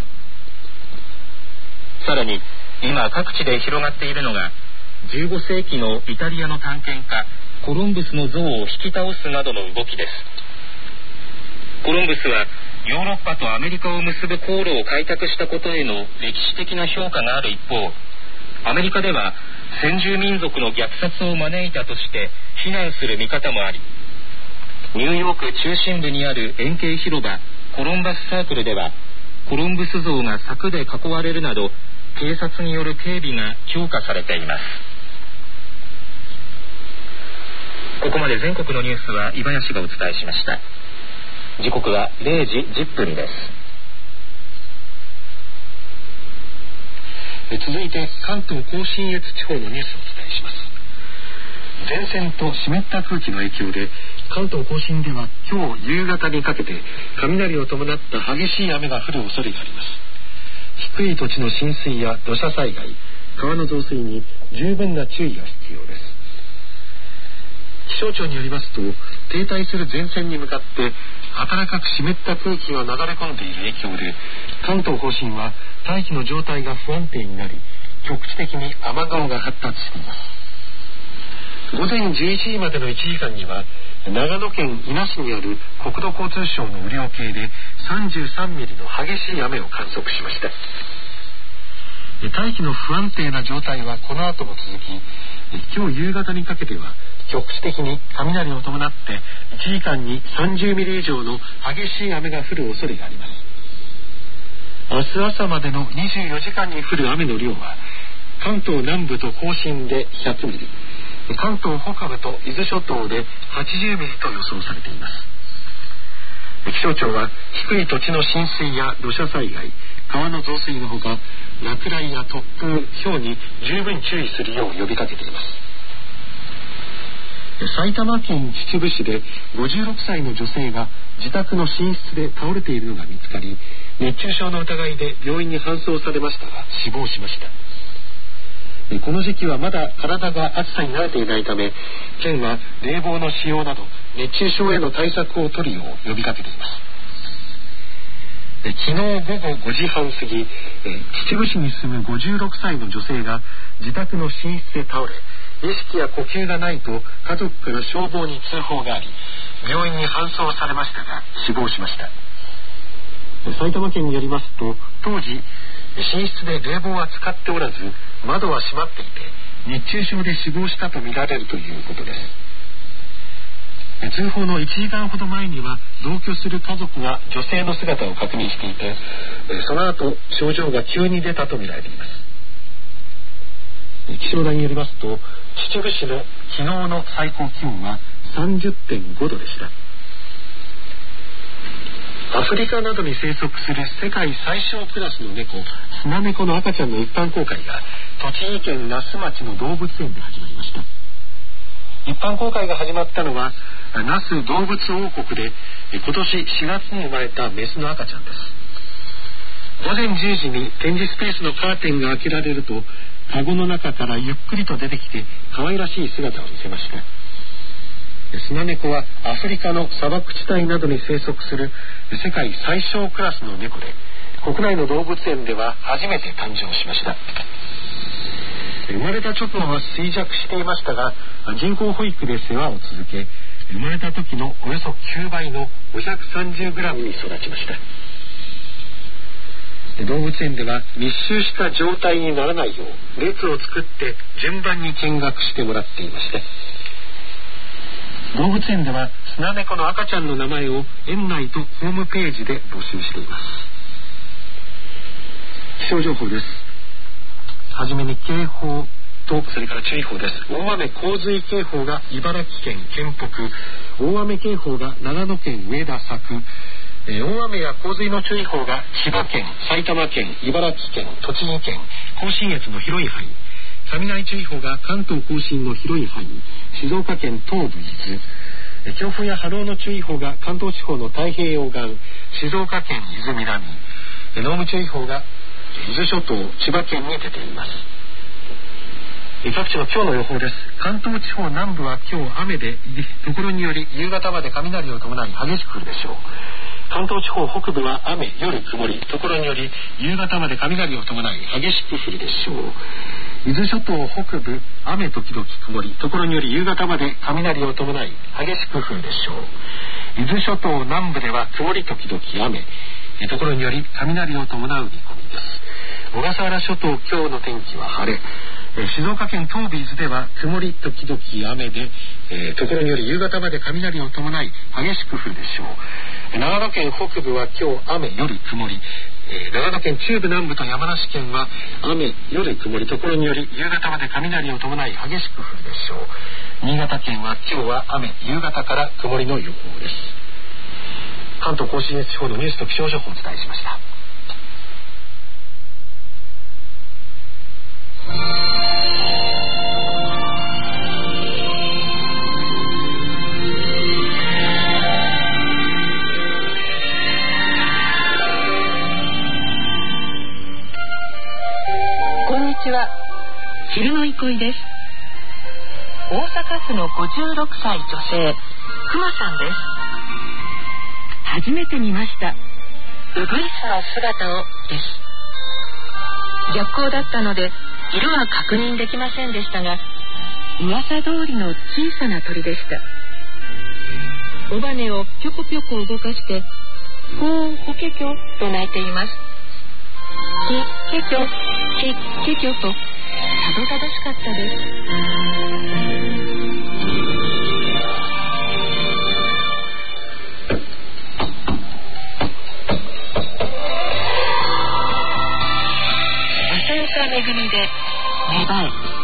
E: さらに今各地で広がっているのがじゅうごせいきのイタリアの探検家コロンブスの像を引き倒すなどの動きです。コロンブスはヨーロッパとアメリカを結ぶ航路を開拓したことへの歴史的な評価がある一方、アメリカでは先住民族の虐殺を招いたとして非難する見方もあり、ニューヨーク中心部にある円形広場コロンバスサークルではコロンブス像が柵で囲われるなど警察による警備が強化されています。ここまで全国のニュースは井林がお伝えしました。時刻はれいじじゅっぷんです。
F: 続いて関東甲信越地方のニュースをお伝えします。前線と湿った空気の影響で関東甲信では今日夕方にかけて雷を伴った激しい雨が降る恐れがあります。低い土地の浸水や土砂災害、川の増水に十分な注意が必要です。気象庁によりますと、停滞する前線に向かって暖かく湿った空気が流れ込んでいる影響で、関東甲信は大気の状態が不安定になり、局地的に雨雲が発達しています。午前じゅういちじまでのいちじかんには、長野県伊那市にある国土交通省の雨量計でさんじゅうさんミリの激しい雨を観測しました。大気の不安定な状態はこの後も続き、今日夕方にかけては局地的に雷を伴っていちじかんにさんじゅうミリ以上の激しい雨が降る恐れがあります。明日朝までのにじゅうよじかんに降る雨の量は、関東南部と甲信でひゃくミリ、関東北部と伊豆諸島ではちじゅうミリと予想されています。気象庁は低い土地の浸水や土砂災害、川の増水のほか、落雷や突風、雹に十分注意するよう呼びかけています。埼玉県秩父市でごじゅうろくさいの女性が自宅の寝室で倒れているのが見つかり、熱中症の疑いで病院に搬送されましたが死亡しました。この時期はまだ体が暑さに慣れていないため、県は冷房の使用など熱中症への対策を取るよう呼びかけています。昨日午後ごじはん過ぎ、秩父市に住むごじゅうろくさいの女性が自宅の寝室で倒れ、意識や呼吸がないと家族から消防に通報があり、病院に搬送されましたが死亡しました。埼玉県によりますと、当時寝室で冷房は使っておらず、窓は閉まっていて熱中症で死亡したとみられるということです。通報のいちじかんほど前には同居する家族が女性の姿を確認していて、その後症状が急に出たとみられています。気象台によりますと、秩父市の昨日の最高気温は さんじゅってんごどでした。アフリカなどに生息する世界最小クラスの猫、スナネコの赤ちゃんの一般公開が栃木県那須町の動物園で始まりました。一般公開が始まったのは那須動物王国で今年しがつに生まれたメスの赤ちゃんです。午前じゅうじに展示スペースのカーテンが開けられると、カゴの中からゆっくりと出てきて可愛らしい姿を見せました。スナネコはアフリカの砂漠地帯などに生息する世界最小クラスの猫で、国内の動物園では初めて誕生しました。生まれた直後は衰弱していましたが、人工保育で世話を続け、生まれた時のおよそきゅうばいの ごひゃくさんじゅうグラム に育ちました。動物園では密集した状態にならないよう列を作って順番に見学してもらっていました。動物園ではスナネコの赤ちゃんの名前を園内とホームページで募集しています。気象情報です。はじめに警報とそれから注意報です。大雨洪水警報が茨城県県北、大雨警報が長野県上田佐久、えー、大雨や洪水の注意報が千葉県、埼玉県、茨城県、栃木県、甲信越の広い範囲、雷注意報が関東甲信の広い範囲、静岡県東部伊豆、強風や波浪の注意報が関東地方の太平洋岸、静岡県伊豆南、濃霧注意報が伊豆諸島、千葉県に出ています。各地の今日の予報です。関東地方南部は今日雨で、ところにより夕方まで雷を伴い激しく降るでしょう。関東地方北部は雨、夜曇り、ところにより夕方まで雷を伴い激しく降るでしょう。伊豆諸島北部雨時々曇り、ところにより夕方まで雷を伴い激しく降るでしょう。伊豆諸島南部では曇り時々雨、ところにより雷を伴う見込みです。小笠原諸島今日の天気は晴れ、静岡県東部伊豆では曇り時々雨で、えー、ところにより夕方まで雷を伴い激しく降るでしょう。長野県北部は今日雨、夜曇り、えー、長野県中部南部と山梨県は雨、夜曇り、ところにより夕方まで雷を伴い激しく降るでしょう。新潟県は今日は雨、夕方から曇りの予報です。関東甲信越地方のニュースと気象情報をお伝えしました。
B: こんにちは。昼の憩いです。大阪府のごじゅうろくさい女性、くまさんです。 初めて見ました。ウグイスの姿をです。逆光だったので色は確認できませんでしたが、噂通りの小さな鳥でした。尾羽をぴょこぴょこ動かしてほーほけきょと鳴いています。ひっけきょひっけきょとたどたどしかったです。浅岡めぐみで芽生え。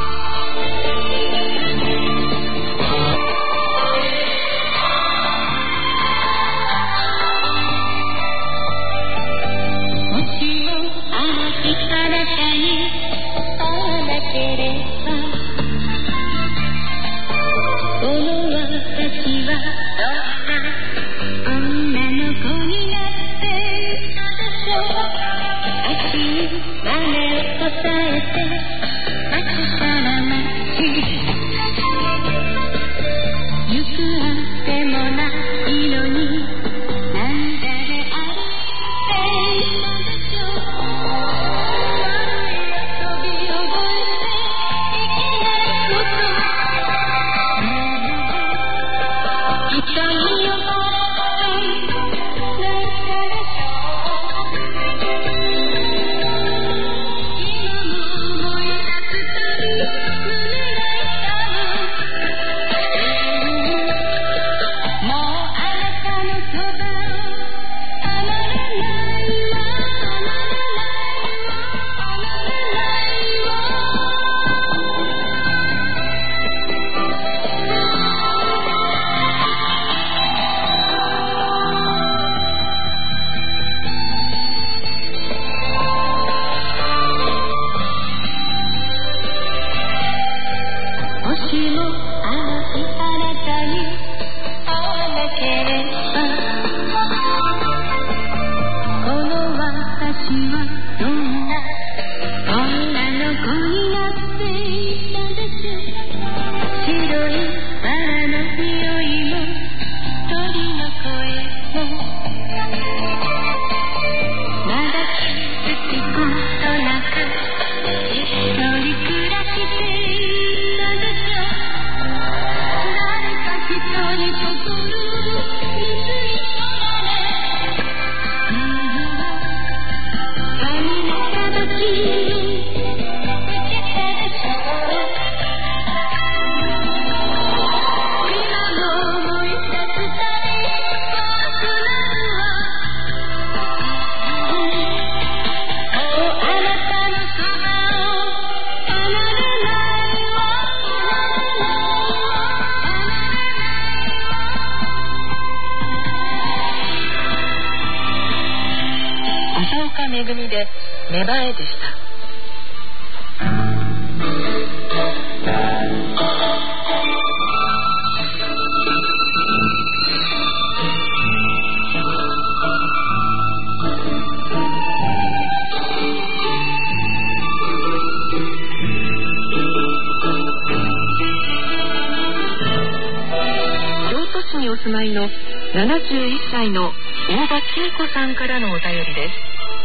B: めぐみで芽生えでした。京都市にお住まいのななじゅういっさいの大場千恵子さんからのお便りです。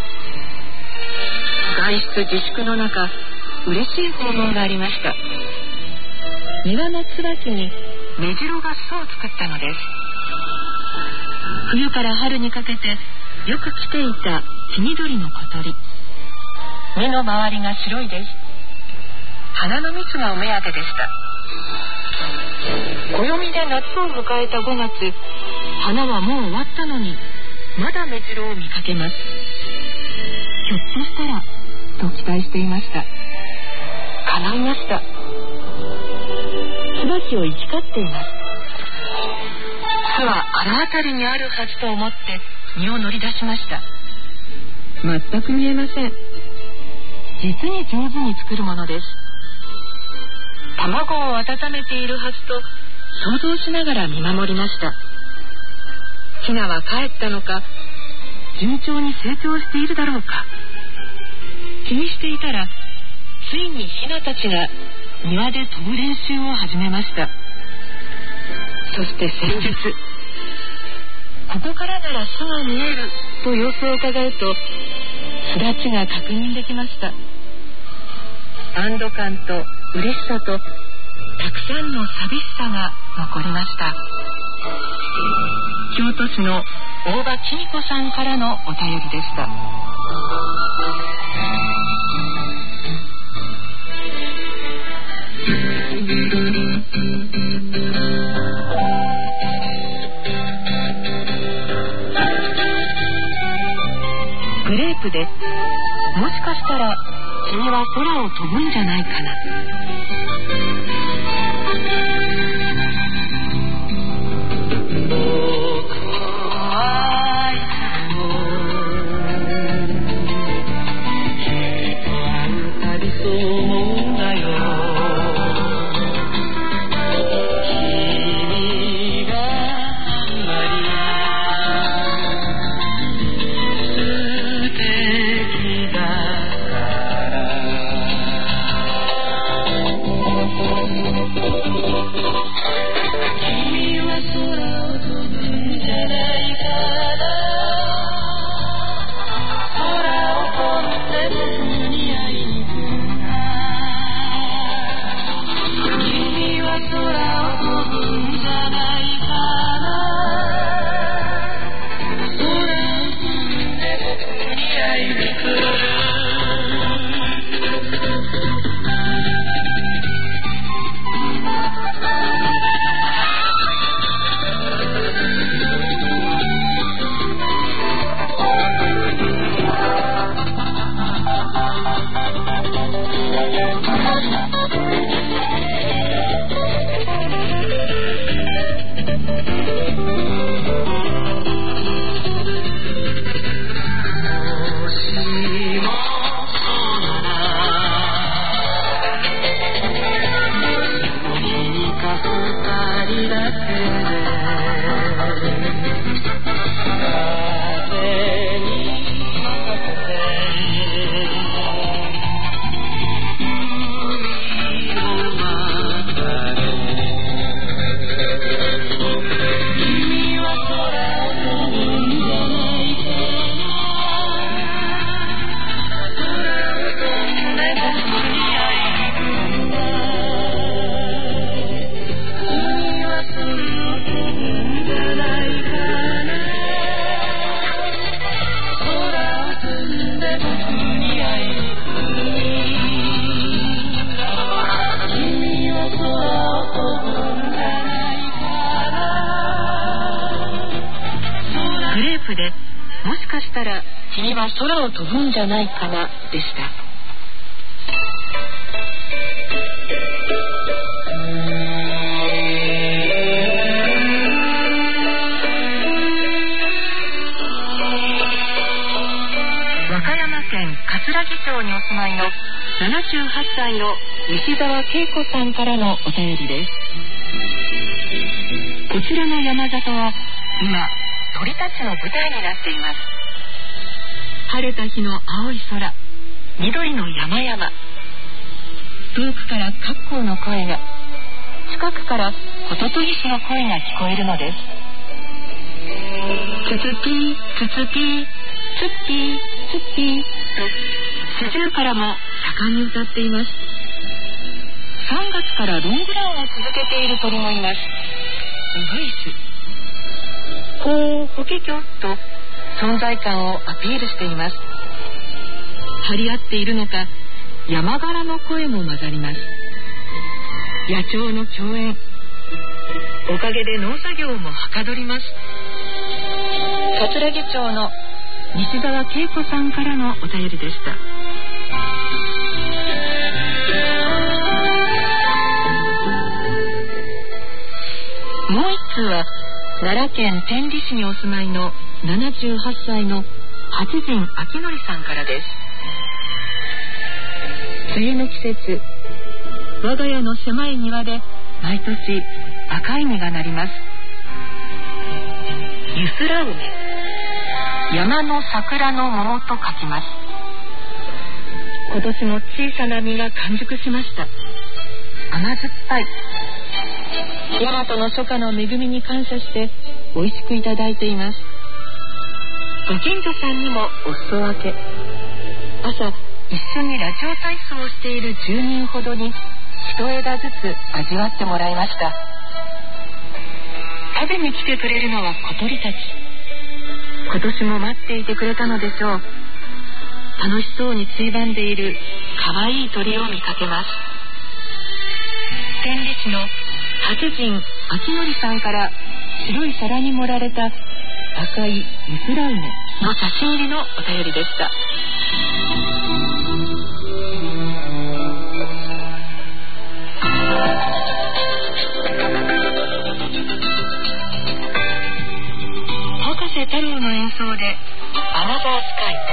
B: 外出自粛の中、嬉しい報道がありました。庭の椿にメジロが巣を作ったのです。冬から春にかけてよく来ていた黄緑の小鳥。目の周りが白いです。花の蜜がお目当てでした。暦で夏を迎えたごがつ、花はもう終わったのにまだメジロを見かけます。ひょっとしたらと期待していました。叶いました。椿を行き交っています。巣はあの辺りにあるはずと思って身を乗り出しました。全く見えません。実に上手に作るものです。卵を温めているはずと想像しながら見守りました。ヒナは帰ったのか、順調に成長しているだろうか。気にしていたら、ついにヒナたちが庭で飛ぶ練習を始めました。そして先日、 ここからなら巣が見えると様子を伺うと、巣立ちが確認できました。安堵感と嬉しさとたくさんの寂しさが残りました。京都市の大場きみ子さんからのお便りでした。グレープで、もしかしたら君は空を飛ぶんじゃないかな。君は空を飛ぶんじゃないかなでした。和歌山県葛城町にお住まいのななじゅうはっさいの西澤恵子さんからのお便りです。こちらの山里は今鳥たちの舞台になっています。晴れた日の青い空、緑の山々、遠くからカッコウの声が、近くからホトトギスの声が聞こえるのです。ツツピーツツピーツッピーツッピーと四十からも盛んに歌っています。さんがつからロングランを続けている鳥もいます。ウグイス、ほーホケキョと存在感をアピールしています。張り合っているのか、山柄の声も混ざります。野鳥の共演、おかげで農作業もはかどります。葛城町の西澤恵子さんからのお便りでした。もう一通は奈良県天理市にお住まいのななじゅうはっさいの八陣明則さんからです。梅雨の季節、我が家の狭い庭で毎年赤い実がなります。ゆすら梅、山の桜の桃と書きます。今年も小さな実が完熟しました。甘酸っぱい、 大和の初夏の恵みに感謝して美味しくいただいています。ご近所さんにもお裾分け。朝一緒にラジオ体操をしているじゅうにんほどに一枝ずつ味わってもらいました。食べに来てくれるのは小鳥たち。今年も待っていてくれたのでしょう。楽しそうについばんでいる可愛い鳥を見かけます。天理市の達人秋典さんから白い皿に盛られた赤いミスライネの写真入りのお便りでした。博士太郎の演奏でアナザースカイ。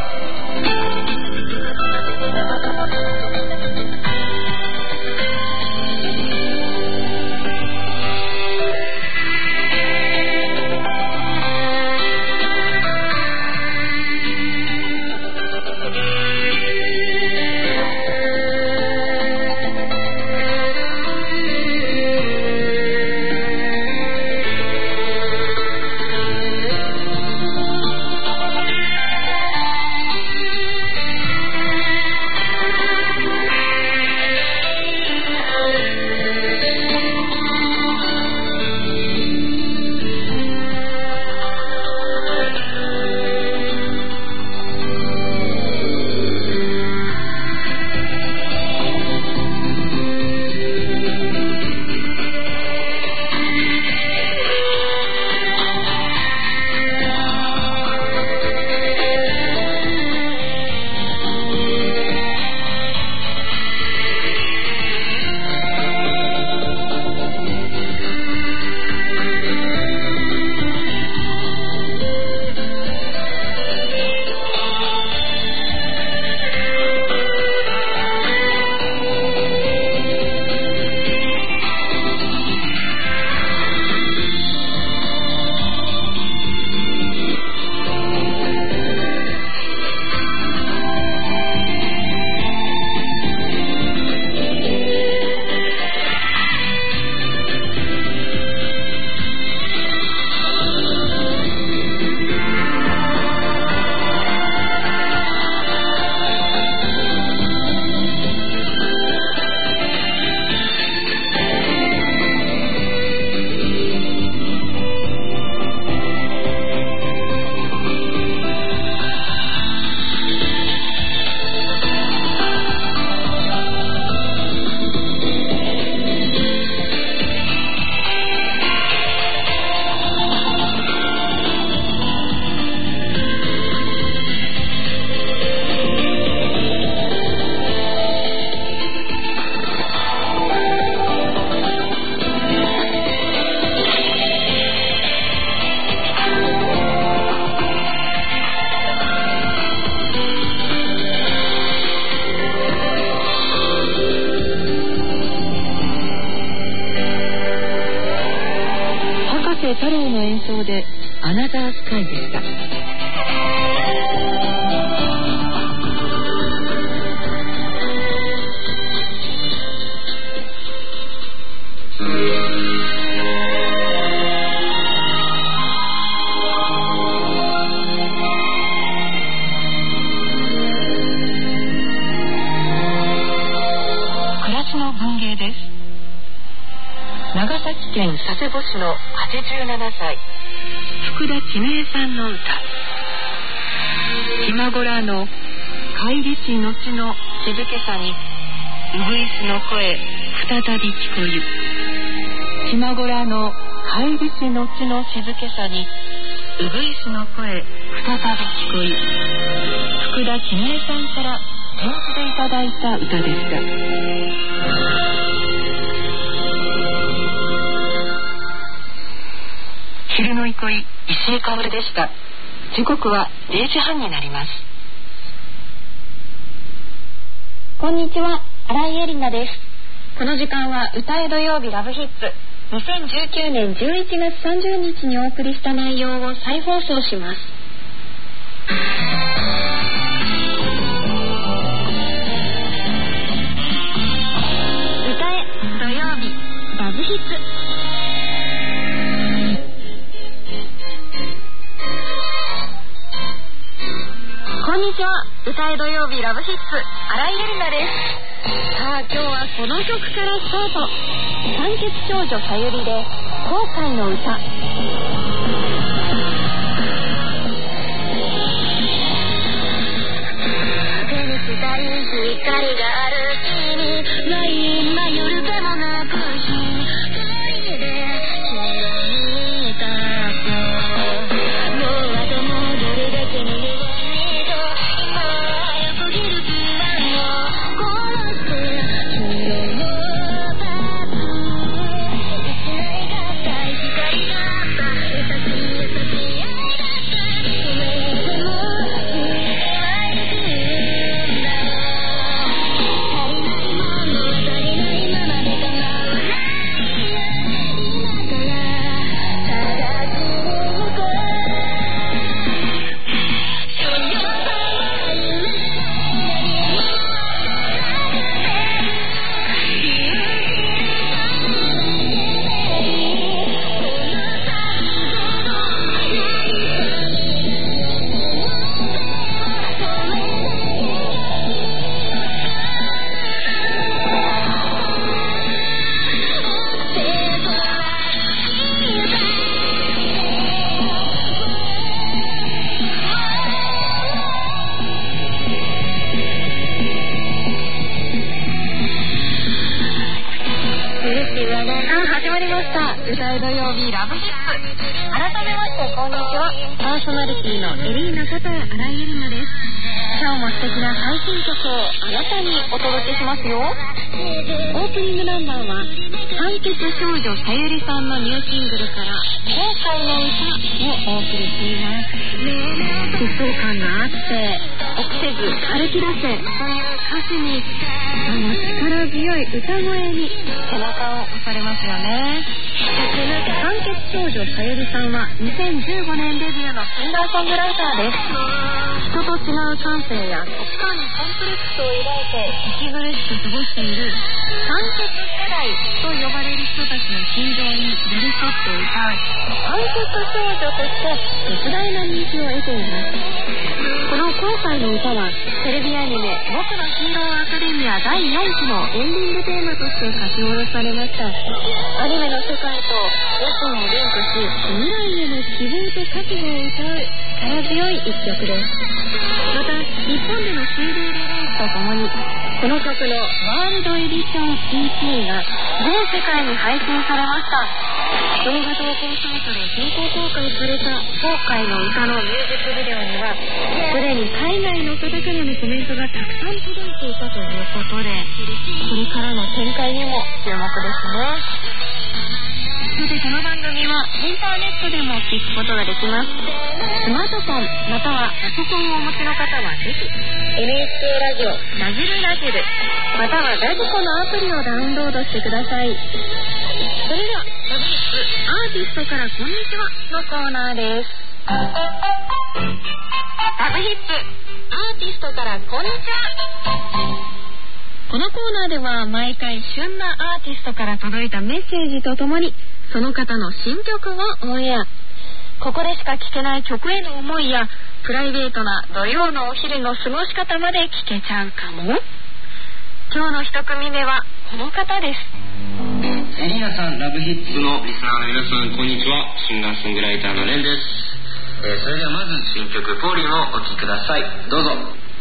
B: 太郎の演奏でアナザースカイでした。暮らしの文芸です。長崎県佐世保市のはちじゅうななさい福田千明さんの歌。今ごらの帰りし後の静けさにうぐいすの声再び聞こゆ。今ごらの帰りし後の静けさにうぐいすの声再び聞こゆ。福田千明さんから点字でいただいた歌でした。昼の憩い、石井香織でした。時刻はれいじはんになります。
C: こんにちは、新井恵里奈です。この時間は歌え土曜日ラブヒッツにせんじゅうきゅうねんじゅういちがつさんじゅうにちにお送りした内容を再放送します。歌え土曜日ラブヒッツ。
B: 歌い土曜日ラブヒッツ、新井恵理那です。さあ今日はこの曲からスタート。酸欠少女さゆりで後悔の歌。手にしたい光がある君、ない今夜でもなく一人で見たってもう後戻りできない今早すぎる不安を殺して君の立つ一枚がった光があった優しい優しい愛だったそれでも歌い土曜日ラブヒッツ。改めましてこんにちは。パーソナリティのエリーナこと新井恵理那です。今日も素敵な最新曲をあなたにお届けしますよ。オープニングナンバーは酸欠少女さゆりさんのニューシングルから後悔の歌をお送りしています。疾走感があって臆せず歩き出せという歌詞にあの力強い歌声に背中を押されますよね。酸欠少女さゆりさんはにせんじゅうごねんデビューのシンガーソングライターです。人と違う感性や価値観にコンプレックスを抱いて息苦しく過ごしている酸欠世代と呼ばれる人たちの心情に寄り添って歌う酸欠少女として絶大な人気を得ています。この後悔の歌はテレビアニメ「僕のヒーローアカデミア」だいよんきのエンディングテーマとして書き下ろされました。アニメの世界とレッスンをリンクし未来への希望と覚悟を歌う力強い一曲です。また日本での シーディー リリースとともにこの曲のワールドエディション イーピー が全世界に配信されました。動画投稿サイトで先行公開された後悔の歌のミュージックビデオにはすでに海外の方からのコメントがたくさん届いていたということでこれからの展開にも注目ですね。そしてこの番組はインターネットでも聞くことができます。スマートフォンまたはパソコンをお持ちの方はぜひ エヌエイチケー ラジオラジルラジルまたはラジコのアプリをダウンロードしてください。それではラブヒッツアーティストからこんにちはのコーナーです。ラブヒッツアーティストからこんにちは。このコーナーでは毎回旬なアーティストから届いたメッセージとともにその方の新曲をオンエア。ここでしか聴けない曲への思いやプライベートな土曜のお昼の過ごし方まで聴けちゃうかも。今日の一組目はこの方です。
E: エリナさん、ラブヒッツのリスナーの皆さんこんにちは。シンガーソングライターのレンです。えー、それではまず新曲ポーリンをお聴きください。どうぞ。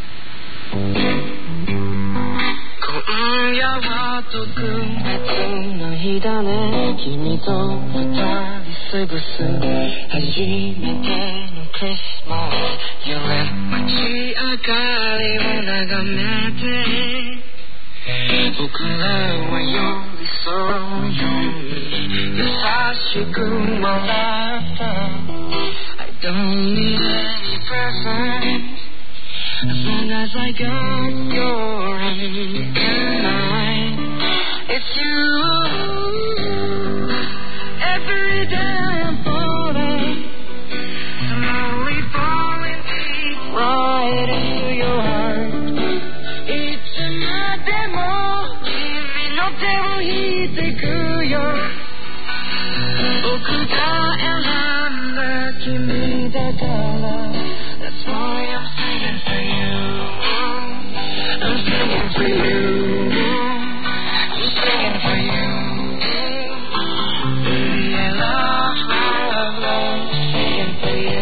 E: 今夜は特別な日だね。君と二人過ごす初めてのクリスマス。夜街明かりを眺めて僕らは寄り添うように優しく笑った。 I don't need any presents as long as I got your hand in mine. It's you. Every day I'm falling, slowly falling deep right into your heart. いつまでも君の手を引いてくよ。僕が選んだ君だから That's why I'm singing for you.
D: for you. I'm singing for you. Yeah, love, love, love, singing for you.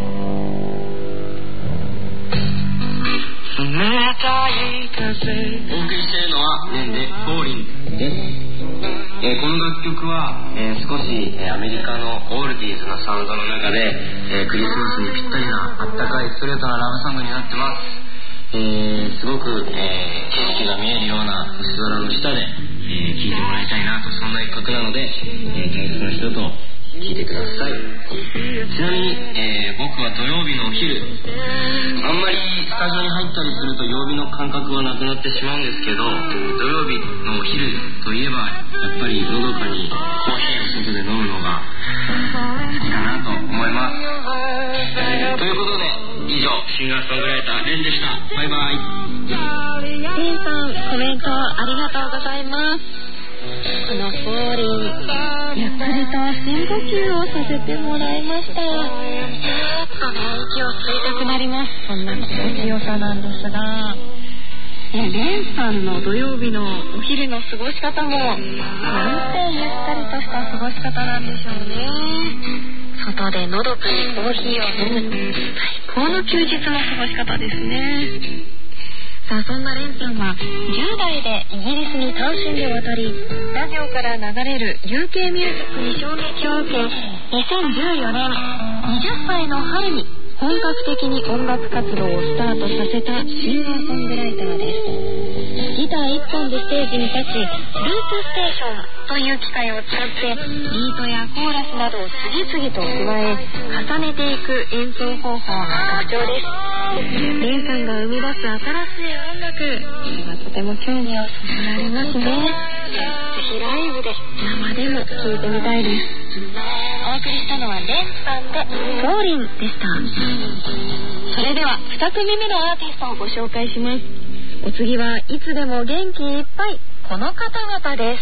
D: 冷たい風。お送りしているのはレンでフォーリンです。えー、この楽曲は、えー、少し、えー、アメリカのオールディーズなサウンドの中で、えー、クリスマスにぴったりなあったかいストレートなラブソングになってます。えー、すごく、えー、景色が見えるような星空の下で、えー、聴いてもらいたいなと、そんな一曲なので、えー、大切な人と聴いてください。ちなみに、えー、僕は土曜日のお昼、あんまりスタジオに入ったりすると曜日の感覚はなくなってしまうんですけど、土曜日のお昼といえばやっぱりのどかにコーヒーを外で飲むのが好きかなと思います。ということで以上、シンガーソングライターレンでした。バイバイ。
C: レンさん、コメントありがとうございます。このフォーリン、ゆっくりと深呼吸をさせてもらいました。ずっとね、息を吸いたくなります。そんな心地よさなんですが、レンさんの土曜日のお昼の過ごし方もなんてゆったりとした過ごし方なんでしょうね。外でのどかにコーヒーを飲む、最高の休日の過ごし方ですね。さあ、そんなレンさんはじゅう代でイギリスに単身で渡り、ラジオから流れる ユーケー ミュージックに衝撃を受け、にせんじゅうよねんにじゅっさいの春に本格的に音楽活動をスタートさせたシンガーソングライターです。ギター一本でステージに立ち、ループステーションという機械を使ってビートやコーラスなどを次々と加え、重ねていく演奏方法が特徴です。レンさんが生み出す新しい音楽、それはとても興味をそそられますね。ぜひライブで生でも聴いてみたいです。お送りしたのはレンさんでフォーリンでした。それではに組目のアーティストをご紹介します。お次はいつでも元気いっぱい、この方々です。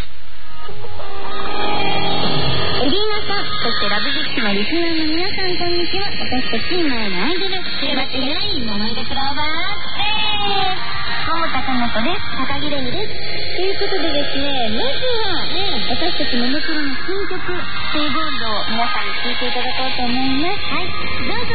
C: エリーナさん、そしてラブジックのリスナーの皆さん、こんにちは。私たち今のアイドル、テレバテレライン、桃色クローバー桃高本です。高木レミです。ということでですね、まずは、ね、私たちももクロの新曲「セイゴールド」を皆さんに聴いていただこうと思います。はい、どうぞ。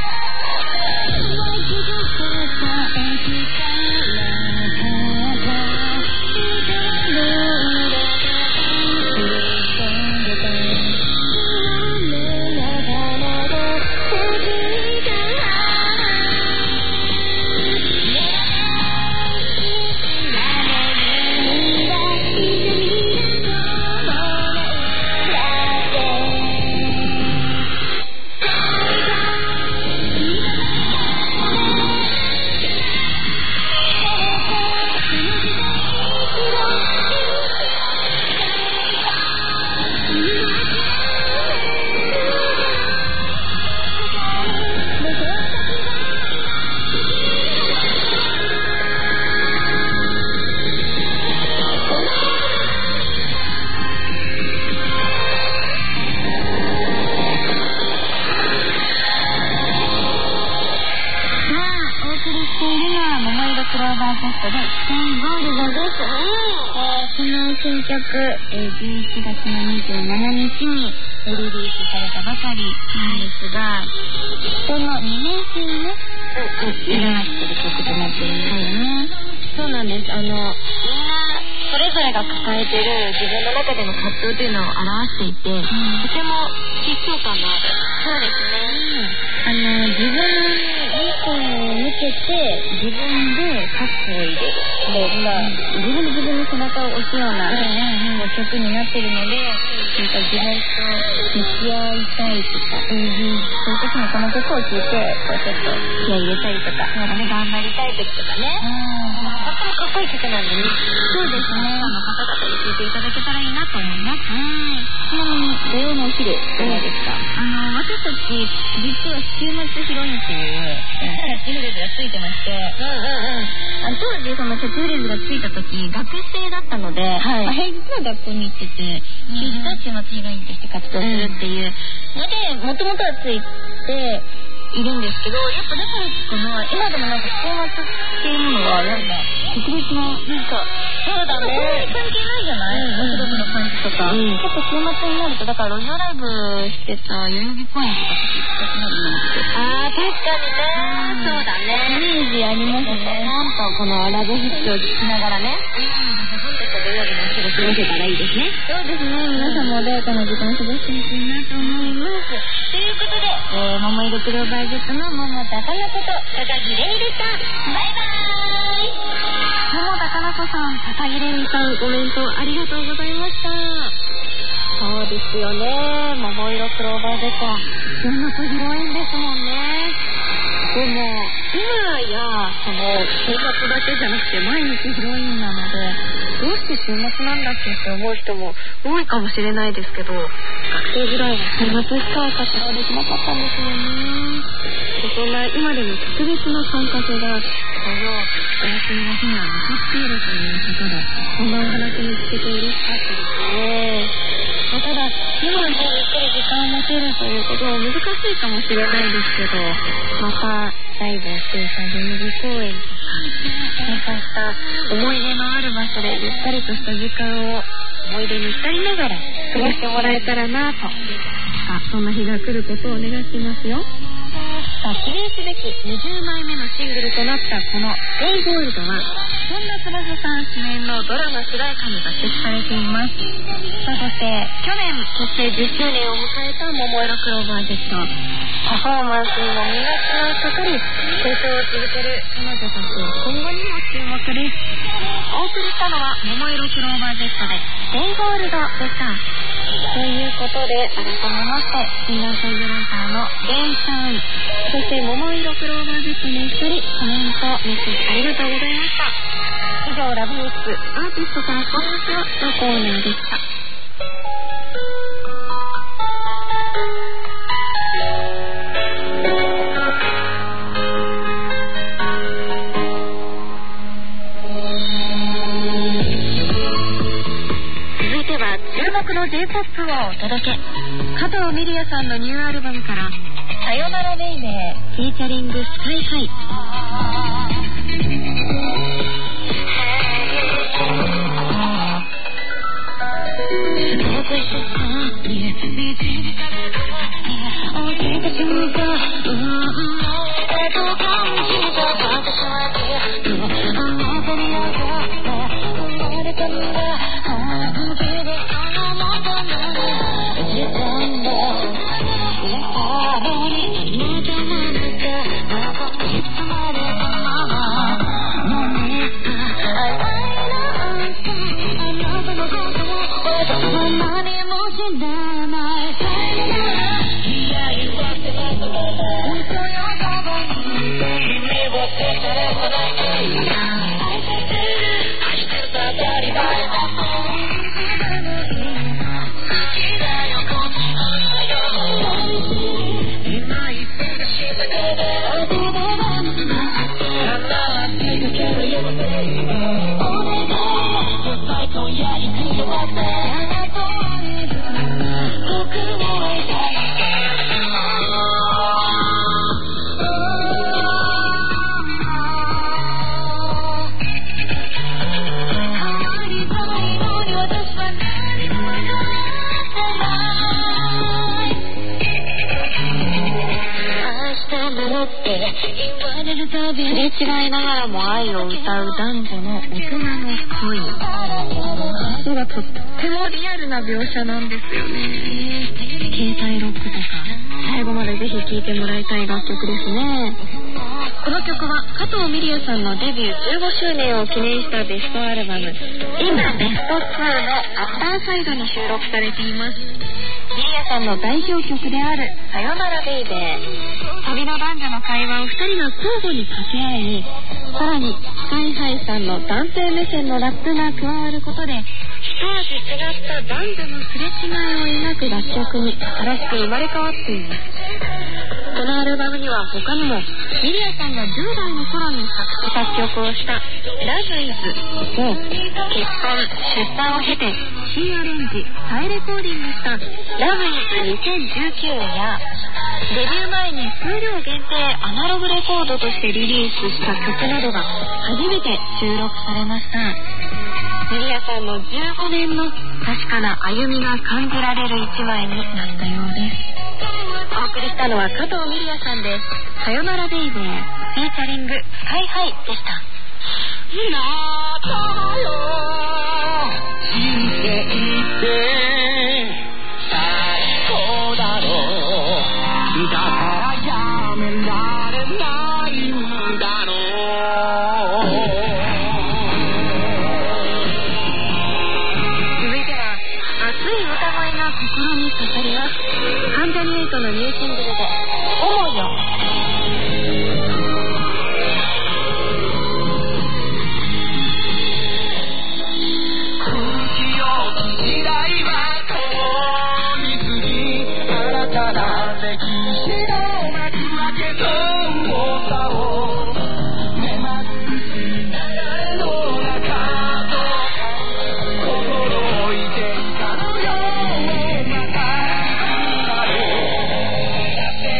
C: 新曲、えー、じゅういちがつのにじゅうしちにちにリリースされたばかりなんですが、そのにねんせいにね、表してる曲となっているんですよね。そうなんです。あの、みんなそれぞれが抱えてる自分の中での葛藤というのを表していて、うん、とても疾走感のある。そうですね。あの、自分に一本を向けて自分で歌詞を入れるというか、自分で自分の背中を押すような、うん、曲になっているので、そういった自分と向き合いたいとか、うん、そういう時にこの曲を聴いて、こうちょっと気合い入れたりとか、なんかね、頑張りたい時とかね、うん、とってもかっこいい曲なんでね。そうですね。あの方々に聴いていただけたらいいなと思います。はい。ちなみに土曜のお昼どうですか？あの、私たち実は週末ヒロインっていうキャッチフレーズがついてまして、うんうんうん、あの当時そのキャッチフレーズがついた時学生だったので、はい、まあ、平日は学校に行ってて、休日は週末ヒロインとして活動するっていうので、もともとはついているんですけど、やっぱだから聞くのは今でもなんか週末っていうものはなんか
B: 特別ななんか
C: そうだね。
B: 関係ないじゃない？お仕事の感じとか。
C: うん、ちょっと週末になると、だから路上ライブしてた代々木公園とか行きたくなるなって。 あー、確かにね。そうだね。
B: イメージありますね。
C: なんとこのラブヒットを聞きながらね。本当と土曜日のお仕事過ごせたらいいですね。
B: そうですね。皆さんも穏やかな時間を過ごしてほしいなと思います。
C: ということで、えー、桃色クローバー Z の桃高菜子と高木玲でした。バイバーイ。
B: 桃高菜子さん、高木玲さん、コメントありがとうございました。
C: そうですよね。桃色クローバー Z は週末広いんですもんね。でも今やその週末だけじゃなくて毎日ヒロインなので、どうして週末なんだっけって思う人も多いかもしれないですけど、学生時代は週末しか活動できなかったんですよね。そんな今でも特別な感覚が土曜お休みの日には残っているということで、こんなお話に聞けて嬉しかったですね。ただ今のゆっくり時間を持てるということは難しいかもしれないですけど、またライブをしていた代々木公園とか、そうした思い出のある場所でゆったりとした時間を思い出に浸りながら過ごしてもらえたらなと、あ、そんな日が来ることをお願いしますよ。さあ、記念すべきにじゅうまいめのシングルとなったこの「ゲイゴールド」は本田翼さん主演のドラマ主題歌に抜擢されています。さあ、そして去年結成じゅっしゅうねんを迎えた桃色クローバー Z、 パフォーマンスにも磨きがかかり成長を続ける彼女たちの今後にも注目です。お送りしたのは桃色クローバー Z で「ゲイゴールド」でした。ということで改めましてシンガーソングライターのゲイさん、そして桃色クローバー Z の一人コメントメッセージありがとうございました。以上、ラブミックスアーティストからこんにちはのコーナーでした。続いては注目の J-ポップ をお届け。加藤ミリヤさんのニューアルバムからさよならベイベーフィーチャリングスカイハイ。すれ違いながらも愛を歌う男女の大人の恋。それがとってもリアルな描写なんですよね。携帯ロックとか最後までぜひ聴いてもらいたい楽曲ですね。この曲は加藤ミリヤさんのデビューじゅうごしゅうねんを記念したベストアルバム「今ベストツー」のアフターサイドに収録されています。ミリヤさんの代表曲である「さよならベイベー」、旅の男女の会話をふたりが交互に掛け合い、さらにスカイハイさんの男性目線のラップが加わることで一味違った男女のすれ違いを描く楽曲に新しく生まれ変わっています。このアルルバムには他にもミリアさんがじゅう代の頃に作曲をしたラズイズを結婚出産を経て C アレンジ再レコーディングしたラブイズにせんじゅうきゅうやデビュー前に数量限定アナログレコードとしてリリースした曲などが初めて収録されました。ミリアさんのじゅうごねんの確かな歩みが感じられる一枚になったようです。お送りしたのは加藤ミリアさんでさよならベイベーフィーチャリングスカイハイでした。
G: なたよ人生って最高だろう、だからやめられないんだろう。
C: 続いては熱い歌声が心に刺さります。関ジャニエイトのニューシングルで「思うよ」。
G: 時代は通り過ぎ、新たな歴史の幕開けと重さを目まぐるしい流れの中と心置いていたのような感じだろう。だって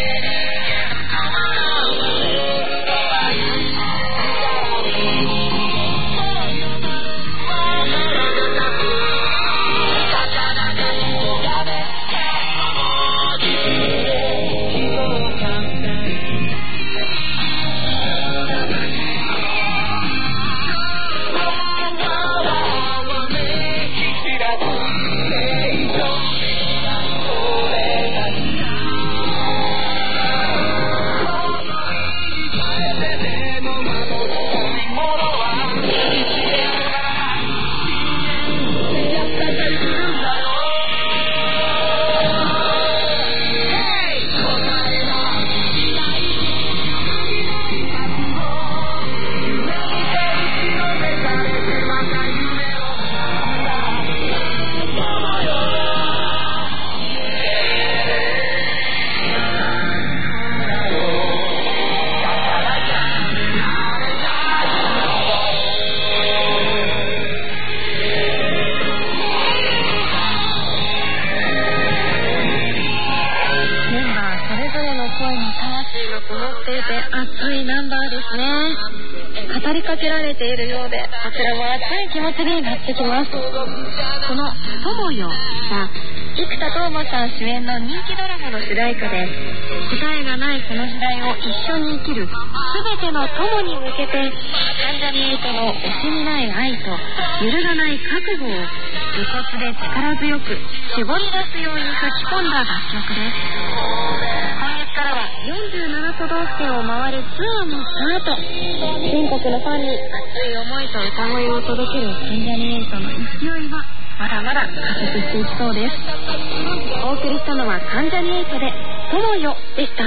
C: 語りかけられているようで、こちらも熱い気持ちになってきます。この「友よ」は生田斗真さん主演の人気ドラマの主題歌で、答えがないこの時代を一緒に生きる全ての友に向けて、関ジャニエイトの惜しみない愛と揺るがない覚悟を武骨で力強く絞り出すように吹き込んだ楽曲です。今月からはよんじゅうなな都道府県を回るツアーもスタート。全国のファンに熱い思いと歌声を届ける関ジャニエイトの勢いはまだまだ加速していきそうです。お送りしたのは関ジャニエイトで「友よ」でした。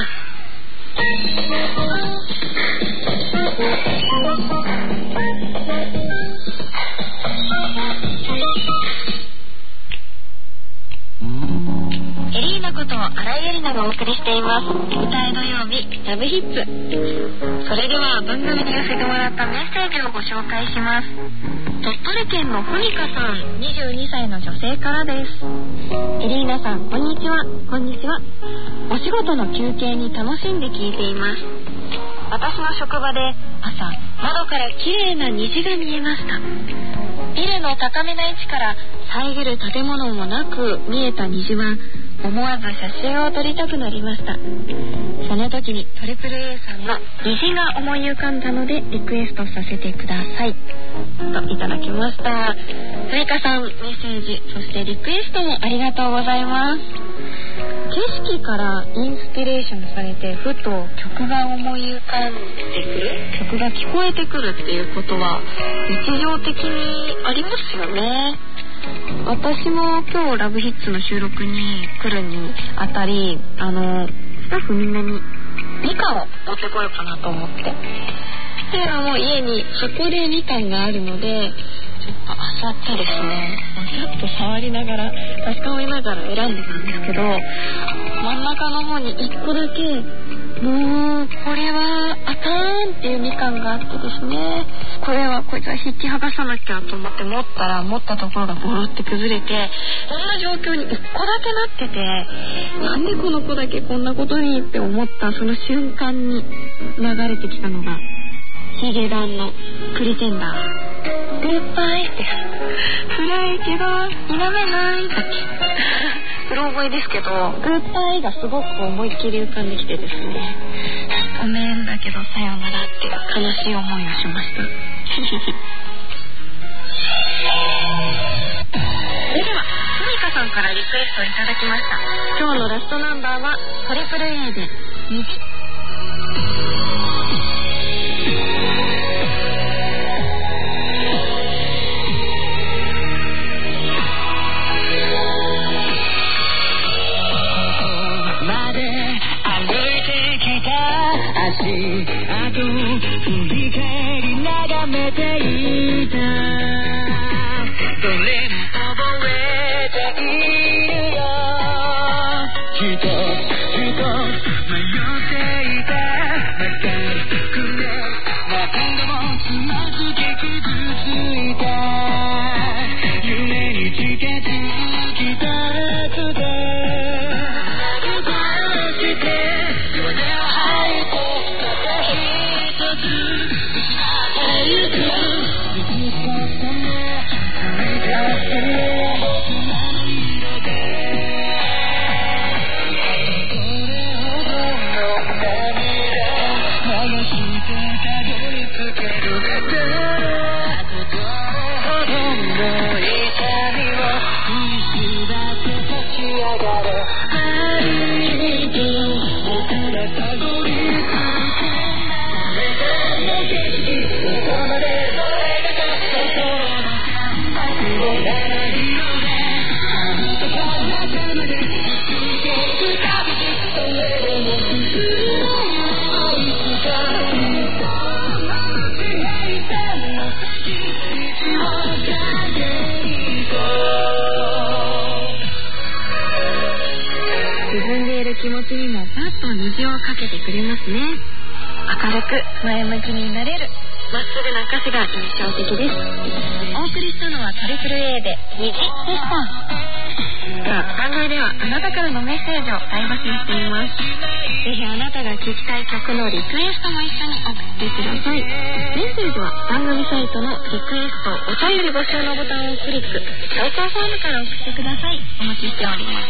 C: エリーナこと新井エリナがお送りしています歌え土曜日ラブヒッツ。それでは番組に寄せてもらったメッセージをご紹介します。鳥取県のふみかさん、にじゅうにさいの女性からです。エリーナさん、こんにちは。こんにちは。お仕事の休憩に楽しんで聞いています。私の職場で朝窓から綺麗な虹が見えました。ビルの高めな位置から遮る建物もなく見えた虹は思わず写真を撮りたくなりました。その時にトリプル A さんの虹が思い浮かんだのでリクエストさせてくださいといただきました。ふみかさん、メッセージそしてリクエストもありがとうございます。景色からインスピレーションされてふと曲が思い浮かんでくる、曲が聞こえてくるっていうことは日常的にありますよね。私も今日ラブヒッツの収録に来るにあたり、あのスタッフみんなにみかんを持ってこようかなと思って、っていうのも家に箱でみかんがあるのでちょっとあさってですね、ちょっと触りながら確かめながら選んでたんですけど、真ん中の方にいっこだけもうこれはあかんっていうみかんがあってですね、これはこいつは引き剥がさなきゃと思って持ったら、持ったところがボロって崩れて、こんな状況にいっこだけなってて、なんでこの子だけこんなことにって思ったその瞬間に流れてきたのがヒゲダンのプリテンダー、グッバイって、辛いけど否めないだっけうろ覚えですけど、グッバイがすごく思いっきり浮かんできてですね、ごめんだけどさよならって悲しい思いをしました。それではふみかさんからリクエストいただきました。今日のラストナンバーはトリプル A で虹。
G: 足跡振り返り眺めていた、それも覚えているよ、ひとひと迷っていた中くれ、何度もつまずき傷ついた、夢に近づきたくて
C: 気持ちにもパッと虹をかけてくれますね。明るく前向きになれるまっすぐな歌詞が印象的です。お送りしたのはトリプル A で虹でした。さあ、番組ではあなたからのメッセージを大募集しています。ぜひあなたが聴きたい曲のリクエストも一緒に送ってください。メッセージは番組サイトのリクエストお便り募集のボタンをクリック、投稿フォームから送ってください。お待ちしております。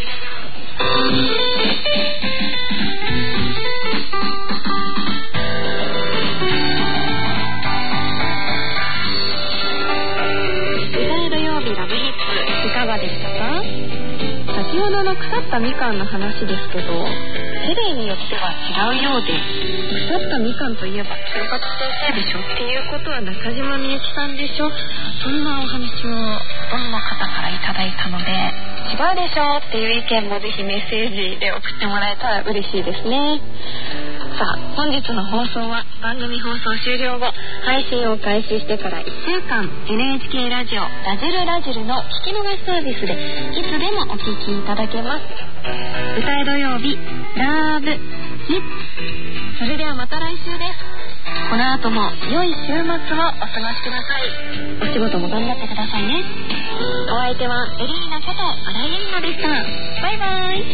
C: いかがでしたか？先ほどの腐ったみかんの話ですけど、世代によっては違うようで、腐ったみかんといえば中学先生でしょっていうことは中島みゆきさんでしょ、そんなお話をどんな方からいただいたので、違うでしょっていう意見もぜひメッセージで送ってもらえたら嬉しいですね。さあ、本日の放送は番組放送終了後、配信を開始してからいっしゅうかん エヌエイチケー ラジオラジルラジルの聞き逃しサービスでいつでもお聞きいただけます。歌え土曜日ラブヒッツ。それではまた来週です。この後も良い週末をお過ごしください。お仕事も頑張ってくださいね。お相手はエリーナこと新井エリナでした。バイバイ。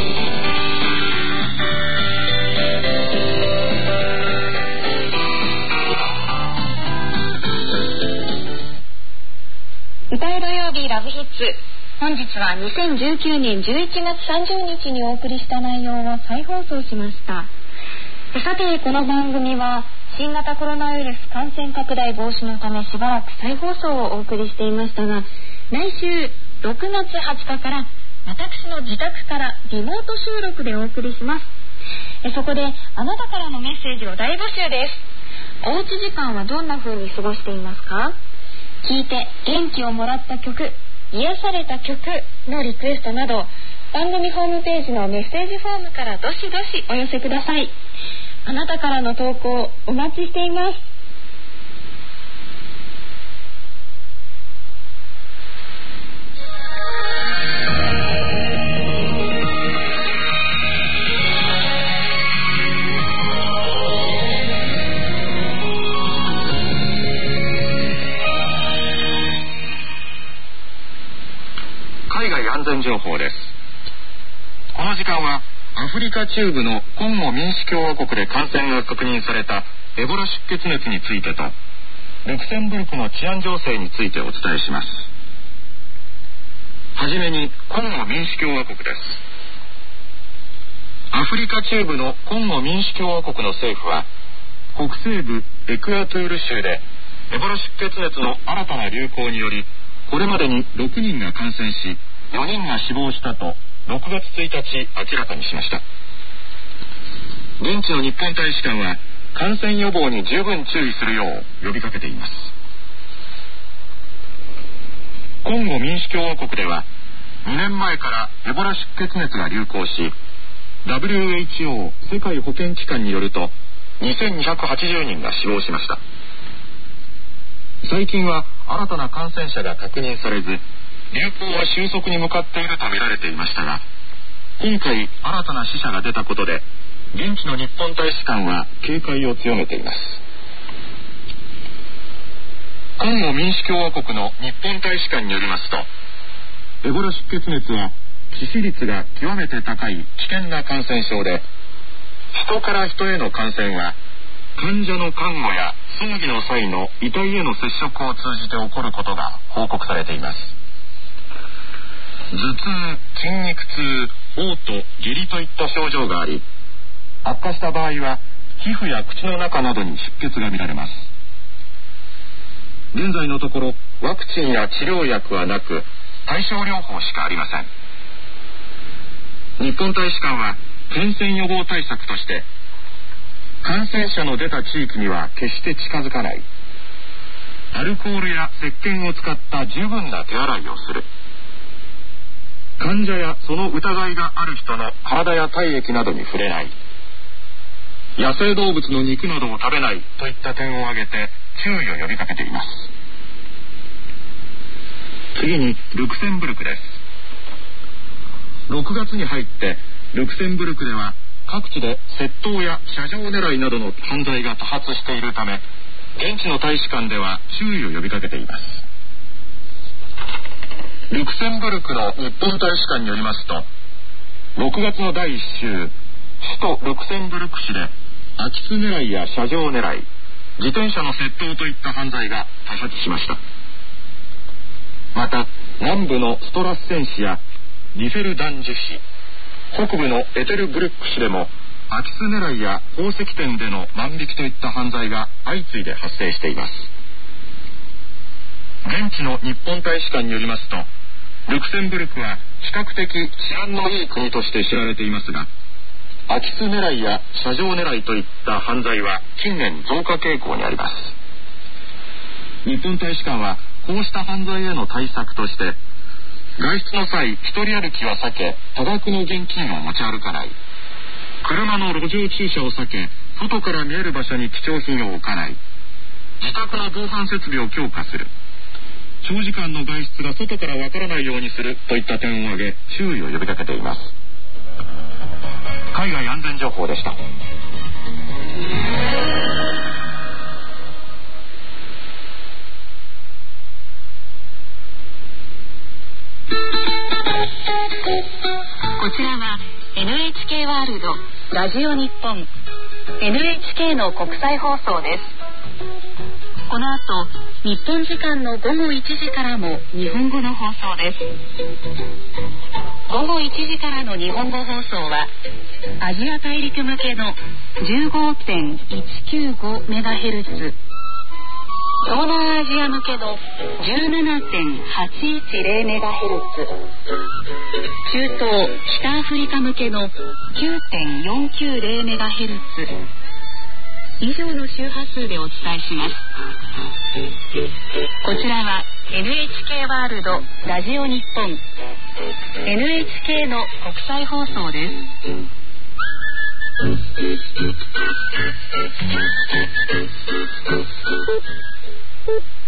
C: 歌え土曜日ラブヒッツ。本日はにせんじゅうきゅうねんじゅういちがつさんじゅうにちにお送りした内容を再放送しました。さて、この番組は新型コロナウイルス感染拡大防止のためしばらく再放送をお送りしていましたが、来週ろくがつはつかから私の自宅からリモート収録でお送りします。そこであなたからのメッセージを大募集です。おうち時間はどんな風に過ごしていますか？聞いて元気をもらった曲、癒された曲のリクエストなど、番組ホームページのメッセージフォームからどしどしお寄せください。あなたからの投稿お待ちしています。
A: 安全情報です。この時間はアフリカ中部のコンゴ民主共和国で感染が確認されたエボラ出血熱についてと、ルクセンブルクの治安情勢についてお伝えします。はじめにコンゴ民主共和国です。アフリカ中部のコンゴ民主共和国の政府は、北西部エクアトゥール州でエボラ出血熱の新たな流行により、これまでにろくにんが感染し、よにんが死亡したとろくがつついたち明らかにしました。現地の日本大使館は感染予防に十分注意するよう呼びかけています。コンゴ民主共和国ではにねんまえからエボラ出血熱が流行し、 ダブリューエイチオー 世界保健機関によるとにせんにひゃくはちじゅうにんが死亡しました。最近は新たな感染者が確認されず、流行は収束に向かっていると見られていましたが、今回新たな死者が出たことで現地の日本大使館は警戒を強めています。コンゴ民主共和国の日本大使館によりますと、エボラ出血熱は致死率が極めて高い危険な感染症で、人から人への感染は患者の看護や葬儀の際の遺体への接触を通じて起こることが報告されています。頭痛、筋肉痛、嘔吐、下痢といった症状があり、悪化した場合は皮膚や口の中などに出血が見られます。現在のところワクチンや治療薬はなく、対症療法しかありません。日本大使館は感染予防対策として、感染者の出た地域には決して近づかない、アルコールや石鹸を使った十分な手洗いをする、患者やその疑いがある人の体や体液などに触れない、野生動物の肉などを食べないといった点を挙げて注意を呼びかけています。次にルクセンブルクです。ろくがつに入ってルクセンブルクでは各地で窃盗や車上狙いなどの犯罪が多発しているため、現地の大使館では注意を呼びかけています。ルクセンブルクの日本大使館によりますと、ろくがつのだいいっ週、首都ルクセンブルク市で空き巣狙いや車上狙い、自転車の窃盗といった犯罪が多発しました。また南部のストラッセン市やリフェルダンジュ市、北部のエテルブルック市でも空き巣狙いや宝石店での万引きといった犯罪が相次いで発生しています。現地の日本大使館によりますと、ルクセンブルクは比較的治安のいい国として知られていますが、空き巣狙いや車上狙いといった犯罪は近年増加傾向にあります。日本大使館はこうした犯罪への対策として、外出の際一人歩きは避け、多額の現金を持ち歩かない、車の路上駐車を避け、外から見える場所に貴重品を置かない、自宅の防犯設備を強化する、長時間の外出が外からわからないようにするといった点を挙げ注意を呼びかけています。海外安全情報でした。
B: こちらは エヌエイチケー ワールドラジオ日本 エヌエイチケー の国際放送です。この後日本時間のごごいちじからも日本語の放送です。ごごいちじからの日本語放送はアジア大陸向けの じゅうごてんいちきゅうごメガヘルツ、東南アジア向けの じゅうななてんはちいちゼロメガヘルツ、中東北アフリカ向けの きゅうてんよんきゅうゼロメガヘルツ以上の周波数でお伝えします。こちらは エヌエイチケー ワールドラジオ日本 エヌエイチケー の国際放送です。you